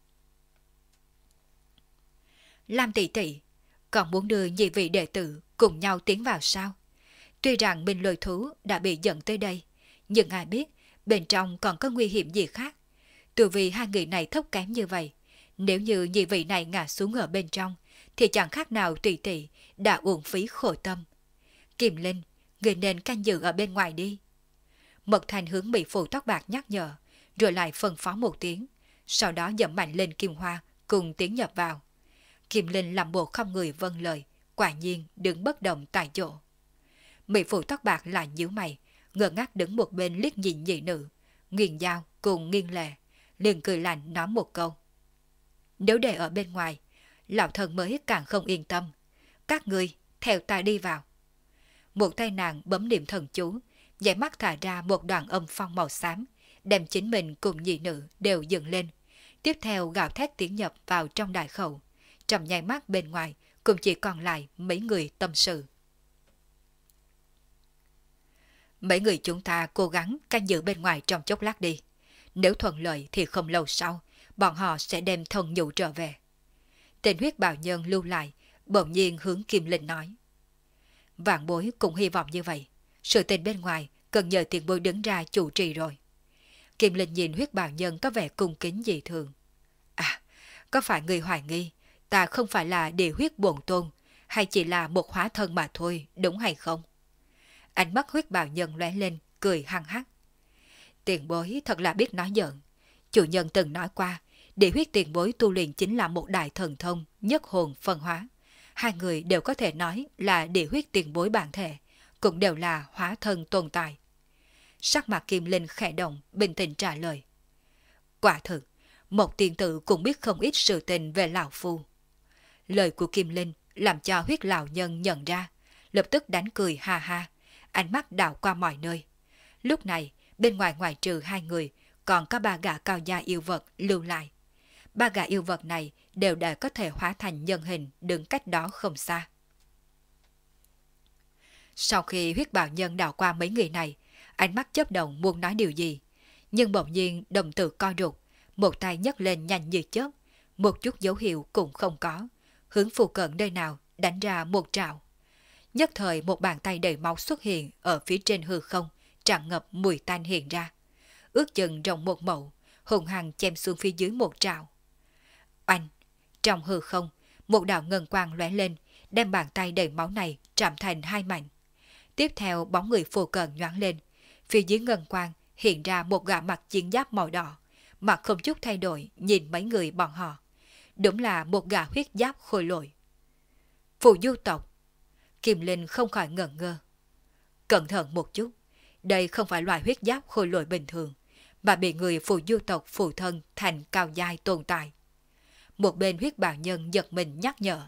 Lam tỷ tỷ, còn muốn đưa nhị vị đệ tử cùng nhau tiến vào sao? Tuy rằng Minh Lôi Thú đã bị dẫn tới đây, nhưng ai biết bên trong còn có nguy hiểm gì khác. Từ vì hai người này thấp kém như vậy, nếu như nhị vị này ngã xuống ở bên trong, thì chẳng khác nào tỷ tỷ đã uổng phí khổ tâm. Kim Linh, người nên canh giữ ở bên ngoài đi. Mật Thành hướng Mỹ phụ tóc bạc nhắc nhở, rồi lại phân phó một tiếng, sau đó dẫm mạnh lên Kim Hoa cùng tiến nhập vào. Kim Linh làm bộ không người vâng lời, quả nhiên đứng bất động tại chỗ. Mỹ phụ tóc bạc lại nhíu mày, ngơ ngác đứng một bên liếc nhìn nhị nữ, Nghiền Dao cùng Nghiên Lệ, liền cười lạnh nói một câu. Nếu để ở bên ngoài, lão thần mới càng không yên tâm. Các ngươi theo ta đi vào. Một tay nàng bấm niệm thần chú, dãy mắt thả ra một đoàn âm phong màu xám, đem chính mình cùng nhị nữ đều dựng lên. Tiếp theo gào thét tiến nhập vào trong đại khẩu. Trong nháy mắt bên ngoài cũng chỉ còn lại mấy người tâm sự. Mấy người chúng ta cố gắng canh giữ bên ngoài trong chốc lát đi. Nếu thuận lợi thì không lâu sau, bọn họ sẽ đem thần nhũ trở về. Tên huyết bào nhân lưu lại, bỗng nhiên hướng Kim Linh nói. Vạn bối cũng hy vọng như vậy. Sự tình bên ngoài cần nhờ tiền bối đứng ra chủ trì rồi. Kim Linh nhìn huyết bào nhân có vẻ cung kính dị thường. À, có phải người hoài nghi ta không phải là địa huyết bổn tôn, hay chỉ là một hóa thân mà thôi, đúng hay không? Ánh mắt huyết bào nhân lóe lên, cười hăng hắc. Tiền bối thật là biết nói giỡn. Chủ nhân từng nói qua, địa huyết tiền bối tu luyện chính là một đại thần thông, nhất hồn phân hóa. Hai người đều có thể nói là địa huyết tiền bối bản thể, cũng đều là hóa thân tồn tại. Sắc mặt Kim Linh khẽ động, bình tĩnh trả lời. Quả thực, một tiền tử cũng biết không ít sự tình về lão phu. Lời của Kim Linh làm cho huyết lão nhân nhận ra, lập tức đánh cười ha ha, ánh mắt đảo qua mọi nơi. Lúc này, bên ngoài ngoại trừ hai người, còn có 3 gã cao gia yêu vật lưu lại. 3 gã yêu vật này đều đã có thể hóa thành nhân hình đứng cách đó không xa. Sau khi huyết bào nhân đảo qua mấy người này, ánh mắt chớp động muốn nói điều gì, nhưng bỗng nhiên đồng tử co rụt, một tay nhấc lên nhanh như chớp, một chút dấu hiệu cũng không có, hướng phù cận nơi nào đánh ra một trảo. Nhất thời một bàn tay đầy máu xuất hiện ở phía trên hư không, tràn ngập mùi tanh hiện ra. Ước chừng rộng một mẫu, hùng hăng chém xuống phía dưới một trảo. Oanh! Trong hư không, một đạo ngân quang lóe lên, đem bàn tay đầy máu này chạm thành 2 mảnh. Tiếp theo bóng người phù cận nhoáng lên, phía dưới ngân quang hiện ra một gã mặc chiến giáp màu đỏ, mặt không chút thay đổi nhìn mấy người bọn họ. Đúng là một gã huyết giáp khôi lỗi. Phù du tộc. Kim Linh không khỏi ngẩn ngơ. Cẩn thận một chút, đây không phải loại huyết giáp khôi lỗi bình thường, mà bị người phù du tộc phụ thân thành cao giai tồn tại. Một bên huyết bào nhân giật mình nhắc nhở.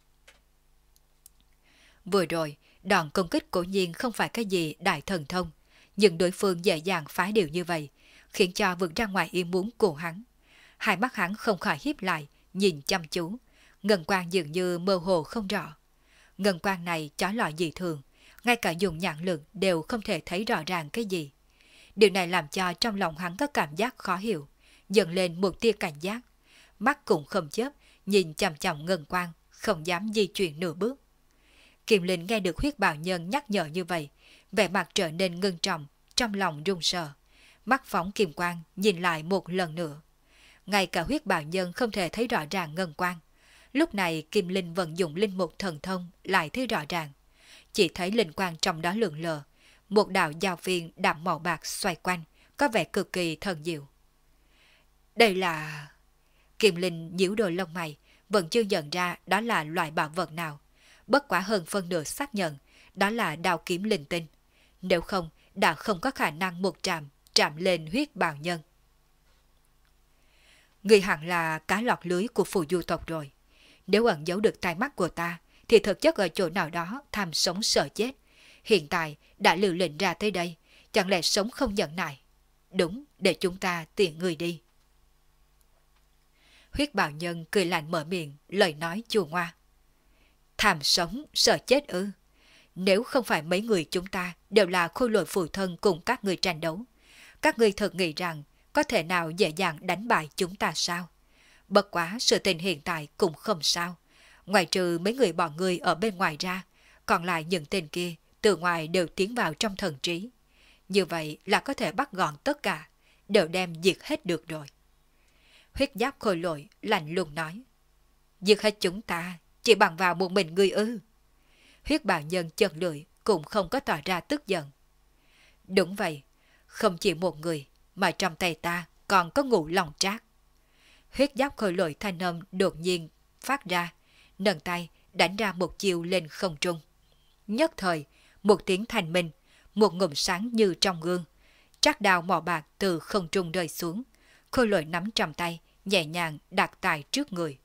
Vừa rồi, đòn công kích của nhiên không phải cái gì đại thần thông, nhưng đối phương dễ dàng phá điều như vậy, khiến cho vượt ra ngoài ý muốn của hắn. Hai mắt hắn không khỏi hiếp lại, nhìn chăm chú, ngân quang dường như mơ hồ không rõ. Ngân quang này chói lọi dị thường, ngay cả dùng nhãn lực đều không thể thấy rõ ràng cái gì. Điều này làm cho trong lòng hắn có cảm giác khó hiểu, dần lên một tia cảnh giác. Mắt cũng không chớp, nhìn chằm chằm ngân quang, không dám di chuyển nửa bước. Kim Linh nghe được huyết bào nhân nhắc nhở như vậy, vẻ mặt trở nên ngưng trọng, trong lòng run sợ. Mắt phóng kim quang, nhìn lại một lần nữa. Ngay cả huyết bào nhân không thể thấy rõ ràng ngân quang. Lúc này Kim Linh vận dụng linh mục thần thông lại thấy rõ ràng. Chỉ thấy linh quang trong đó lượn lờ, một đạo giao phiên đạm màu bạc xoay quanh, có vẻ cực kỳ thần diệu. Đây là... Kim Linh nhíu đôi lông mày, vẫn chưa nhận ra đó là loại bảo vật nào. Bất quá hơn phân nửa xác nhận, đó là đao kiếm linh tinh. Nếu không, đã không có khả năng một chạm lên huyết bào nhân. Người hẳn là cá lọt lưới của phù du tộc rồi. Nếu ẩn giấu được tai mắt của ta, thì thực chất ở chỗ nào đó tham sống sợ chết. Hiện tại đã liều lĩnh ra tới đây, chẳng lẽ sống không nhận nại? Đúng, để chúng ta tiện người đi. Huyết bào nhân cười lạnh mở miệng, lời nói chua ngoa. Tham sống, sợ chết ư? Nếu không phải mấy người chúng ta đều là khôi lỗi phụ thân cùng các người tranh đấu, các người thật nghĩ rằng có thể nào dễ dàng đánh bại chúng ta sao? Bất quá sự tình hiện tại cũng không sao. Ngoài trừ mấy người bọn người ở bên ngoài ra, còn lại những tên kia từ ngoài đều tiến vào trong thần trí. Như vậy là có thể bắt gọn tất cả, đều đem diệt hết được rồi. Huyết giáp khôi lỗi lạnh lùng nói. Diệt hết chúng ta, chỉ bằng vào một mình ngươi ư? Huyết bào nhân chần lưỡi cũng không có tỏ ra tức giận. Đúng vậy, không chỉ một người, mà trong tay ta còn có ngũ lòng trác. Huyết giáp khôi lỗi thanh âm đột nhiên phát ra, nâng tay đánh ra một chiêu lên không trung. Nhất thời, một tiếng thanh minh, một ngụm sáng như trong gương. Trác đao mỏ bạc từ không trung rơi xuống, khôi lỗi nắm trong tay, nhẹ nhàng đặt tại trước người.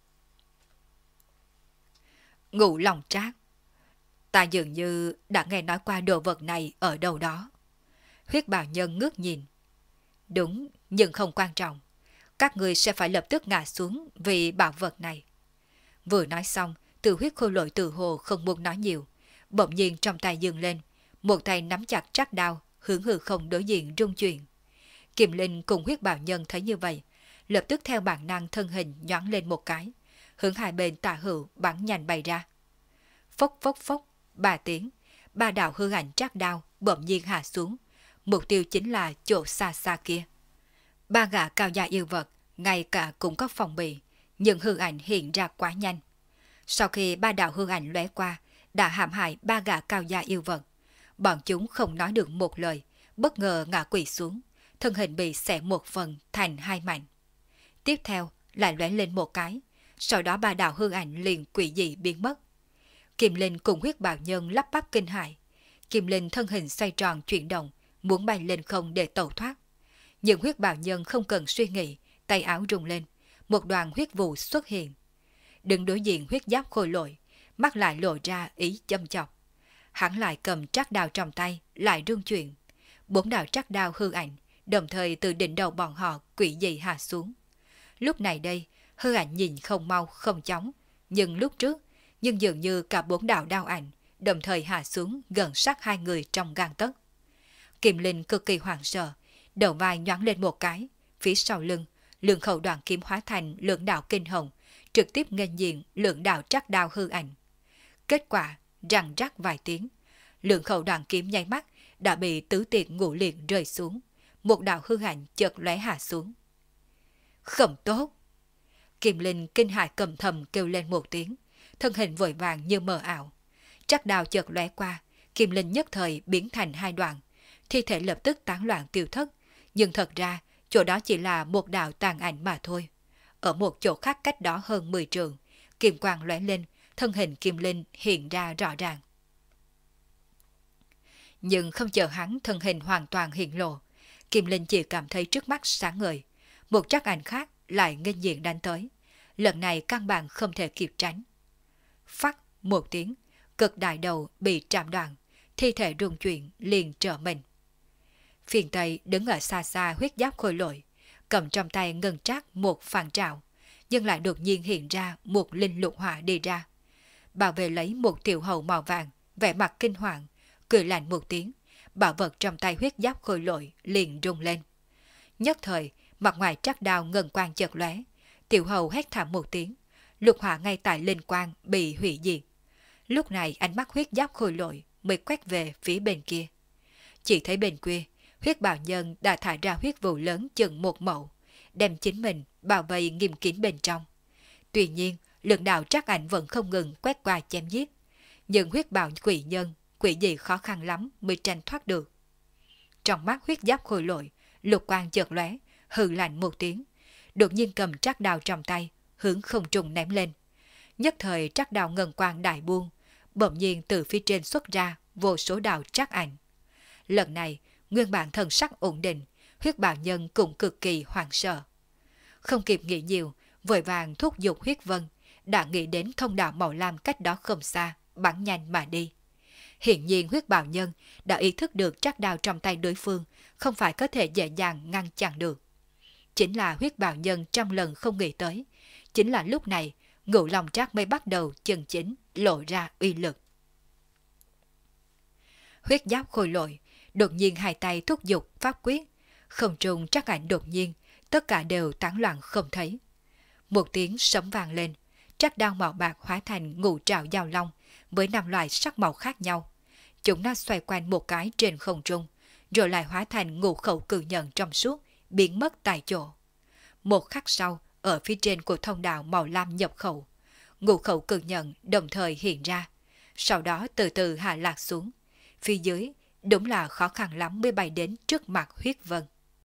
Ngũ lòng trác. Ta dường như đã nghe nói qua đồ vật này ở đâu đó. Huyết bào nhân ngước nhìn. Đúng, nhưng không quan trọng. Các người sẽ phải lập tức ngã xuống vì bảo vật này. Vừa nói xong, Từ Huyết khôi lỗi tự hồ không muốn nói nhiều. Bỗng nhiên trong tay dừng lên, một tay nắm chặt trác đao, hướng hư không đối diện rung chuyển. Kim Linh cùng Huyết bào nhân thấy như vậy, lập tức theo bản năng thân hình nhoáng lên một cái, hướng hai bên tả hữu bắn nhanh bay ra. Phốc phốc phốc, 3 tiếng, 3 đạo hư ảnh trác đao bỗng nhiên hạ xuống, mục tiêu chính là chỗ xa xa kia. 3 gã cao gia yêu vật, ngay cả cũng có phòng bị, nhưng hư ảnh hiện ra quá nhanh. Sau khi 3 đạo hư ảnh lóe qua, đã hãm hại 3 gã cao gia yêu vật. Bọn chúng không nói được một lời, bất ngờ ngã quỵ xuống, thân hình bị xẻ một phần thành 2 mảnh. Tiếp theo lại lóe lên một cái, sau đó 3 đạo hư ảnh liền quỷ dị biến mất. Kim Linh cùng Huyết bào nhân lắp bắp kinh hãi. Kim Linh thân hình xoay tròn chuyển động, muốn bay lên không để tẩu thoát. Nhưng Huyết bào nhân không cần suy nghĩ, tay áo rung lên, một đoàn huyết vụ xuất hiện. Đứng đối diện huyết giáp khôi lỗi, mắt lại lộ ra ý châm chọc. Hắn lại cầm trác đao trong tay, lại rung chuyển. 4 đạo trác đao hư ảnh, đồng thời từ đỉnh đầu bọn họ quỷ dị hạ xuống. Lúc này đây, hư ảnh nhìn không mau không chóng, nhưng lúc trước, nhưng dường như cả 4 đạo đao ảnh đồng thời hạ xuống gần sát hai người trong gang tấc. Kim Linh cực kỳ hoảng sợ, đầu vai nhoáng lên một cái, phía sau lưng, lượng khẩu đoạn kiếm hóa thành lượng đạo kinh hồng, trực tiếp nghênh diện lượng đạo trác đao hư ảnh. Kết quả, răng rắc vài tiếng, lượng khẩu đoạn kiếm nháy mắt đã bị tứ tiệt ngũ liệt rơi xuống, một đạo hư ảnh chợt lóe hạ xuống. Không tốt! Kim Linh kinh hãi cầm thầm kêu lên một tiếng, thân hình vội vàng như mờ ảo. Trác đao chợt lóe qua, Kim Linh nhất thời biến thành 2 đoạn, thi thể lập tức tán loạn tiêu thất, nhưng thật ra chỗ đó chỉ là một đạo tàn ảnh mà thôi. Ở một chỗ khác cách đó hơn 10 trượng, kim quang lóe lên, thân hình Kim Linh hiện ra rõ ràng. Nhưng không chờ hắn thân hình hoàn toàn hiện lộ, Kim Linh chỉ cảm thấy trước mắt sáng ngời, một trắc ảnh khác lại nghênh diện đánh tới. Lần này căn bản không thể kịp tránh. Phắt một tiếng, cực đại đầu bị chạm đoạn, thi thể rung chuyển liền trở mình. Phiền Tây đứng ở xa xa huyết giáp khôi lỗi, cầm trong tay ngân trác một phàn trào, nhưng lại đột nhiên hiện ra một linh lục hỏa đi ra. Bảo vệ lấy một tiểu hầu màu vàng, vẻ mặt kinh hoàng, cười lạnh một tiếng, bảo vật trong tay huyết giáp khôi lỗi liền rung lên. Nhất thời, mặt ngoài trắc đao ngân quang chợt lóe, tiểu hầu hét thảm một tiếng, lục hỏa ngay tại linh quang bị hủy diệt. Lúc này ánh mắt huyết giáp khôi lỗi mới quét về phía bên kia. Chỉ thấy bên kia, huyết bào nhân đã thải ra huyết vụ lớn chừng một mẫu, đem chính mình bao vây nghiêm kín bên trong. Tuy nhiên, lượng đạo trắc ảnh vẫn không ngừng quét qua chém giết. Nhưng huyết bào quỷ nhân, quỷ gì khó khăn lắm mới tranh thoát được. Trong mắt huyết giáp khôi lỗi, lục quang chợt lóe, hừ lạnh một tiếng, đột nhiên cầm trắc đao trong tay, hướng không trung ném lên. Nhất thời trắc đao ngân quang đại buông, bỗng nhiên từ phía trên xuất ra vô số đạo trắc ảnh. Lần này, nguyên bản thần sắc ổn định, huyết bào nhân cũng cực kỳ hoảng sợ. Không kịp nghĩ nhiều, vội vàng thúc giục huyết vân, đã nghĩ đến thông đạo màu lam cách đó không xa, bắn nhanh mà đi. Hiện nhiên huyết bào nhân đã ý thức được trắc đao trong tay đối phương không phải có thể dễ dàng ngăn chặn được. Chính là huyết bào nhân trăm lần không nghĩ tới, chính là lúc này ngũ lòng trác mới bắt đầu chân chính lộ ra uy lực. Huyết giáp khôi lỗi đột nhiên hai tay thúc giục pháp quyết, không trung trắc ảnh đột nhiên, tất cả đều tán loạn không thấy. Một tiếng sấm vang lên, trắc đao màu bạc hóa thành ngũ trảo giao long với 5 loại sắc màu khác nhau. Chúng nó xoay quanh một cái trên không trung, rồi lại hóa thành ngũ khẩu cự nhận trong suốt, biến mất tại chỗ. Một khắc sau, ở phía trên của thông đạo màu lam nhập khẩu, ngũ khẩu cự nhận đồng thời hiện ra, sau đó từ từ hạ lạc xuống. Phía dưới đúng là khó khăn lắm mới bay đến trước mặt huyết vân.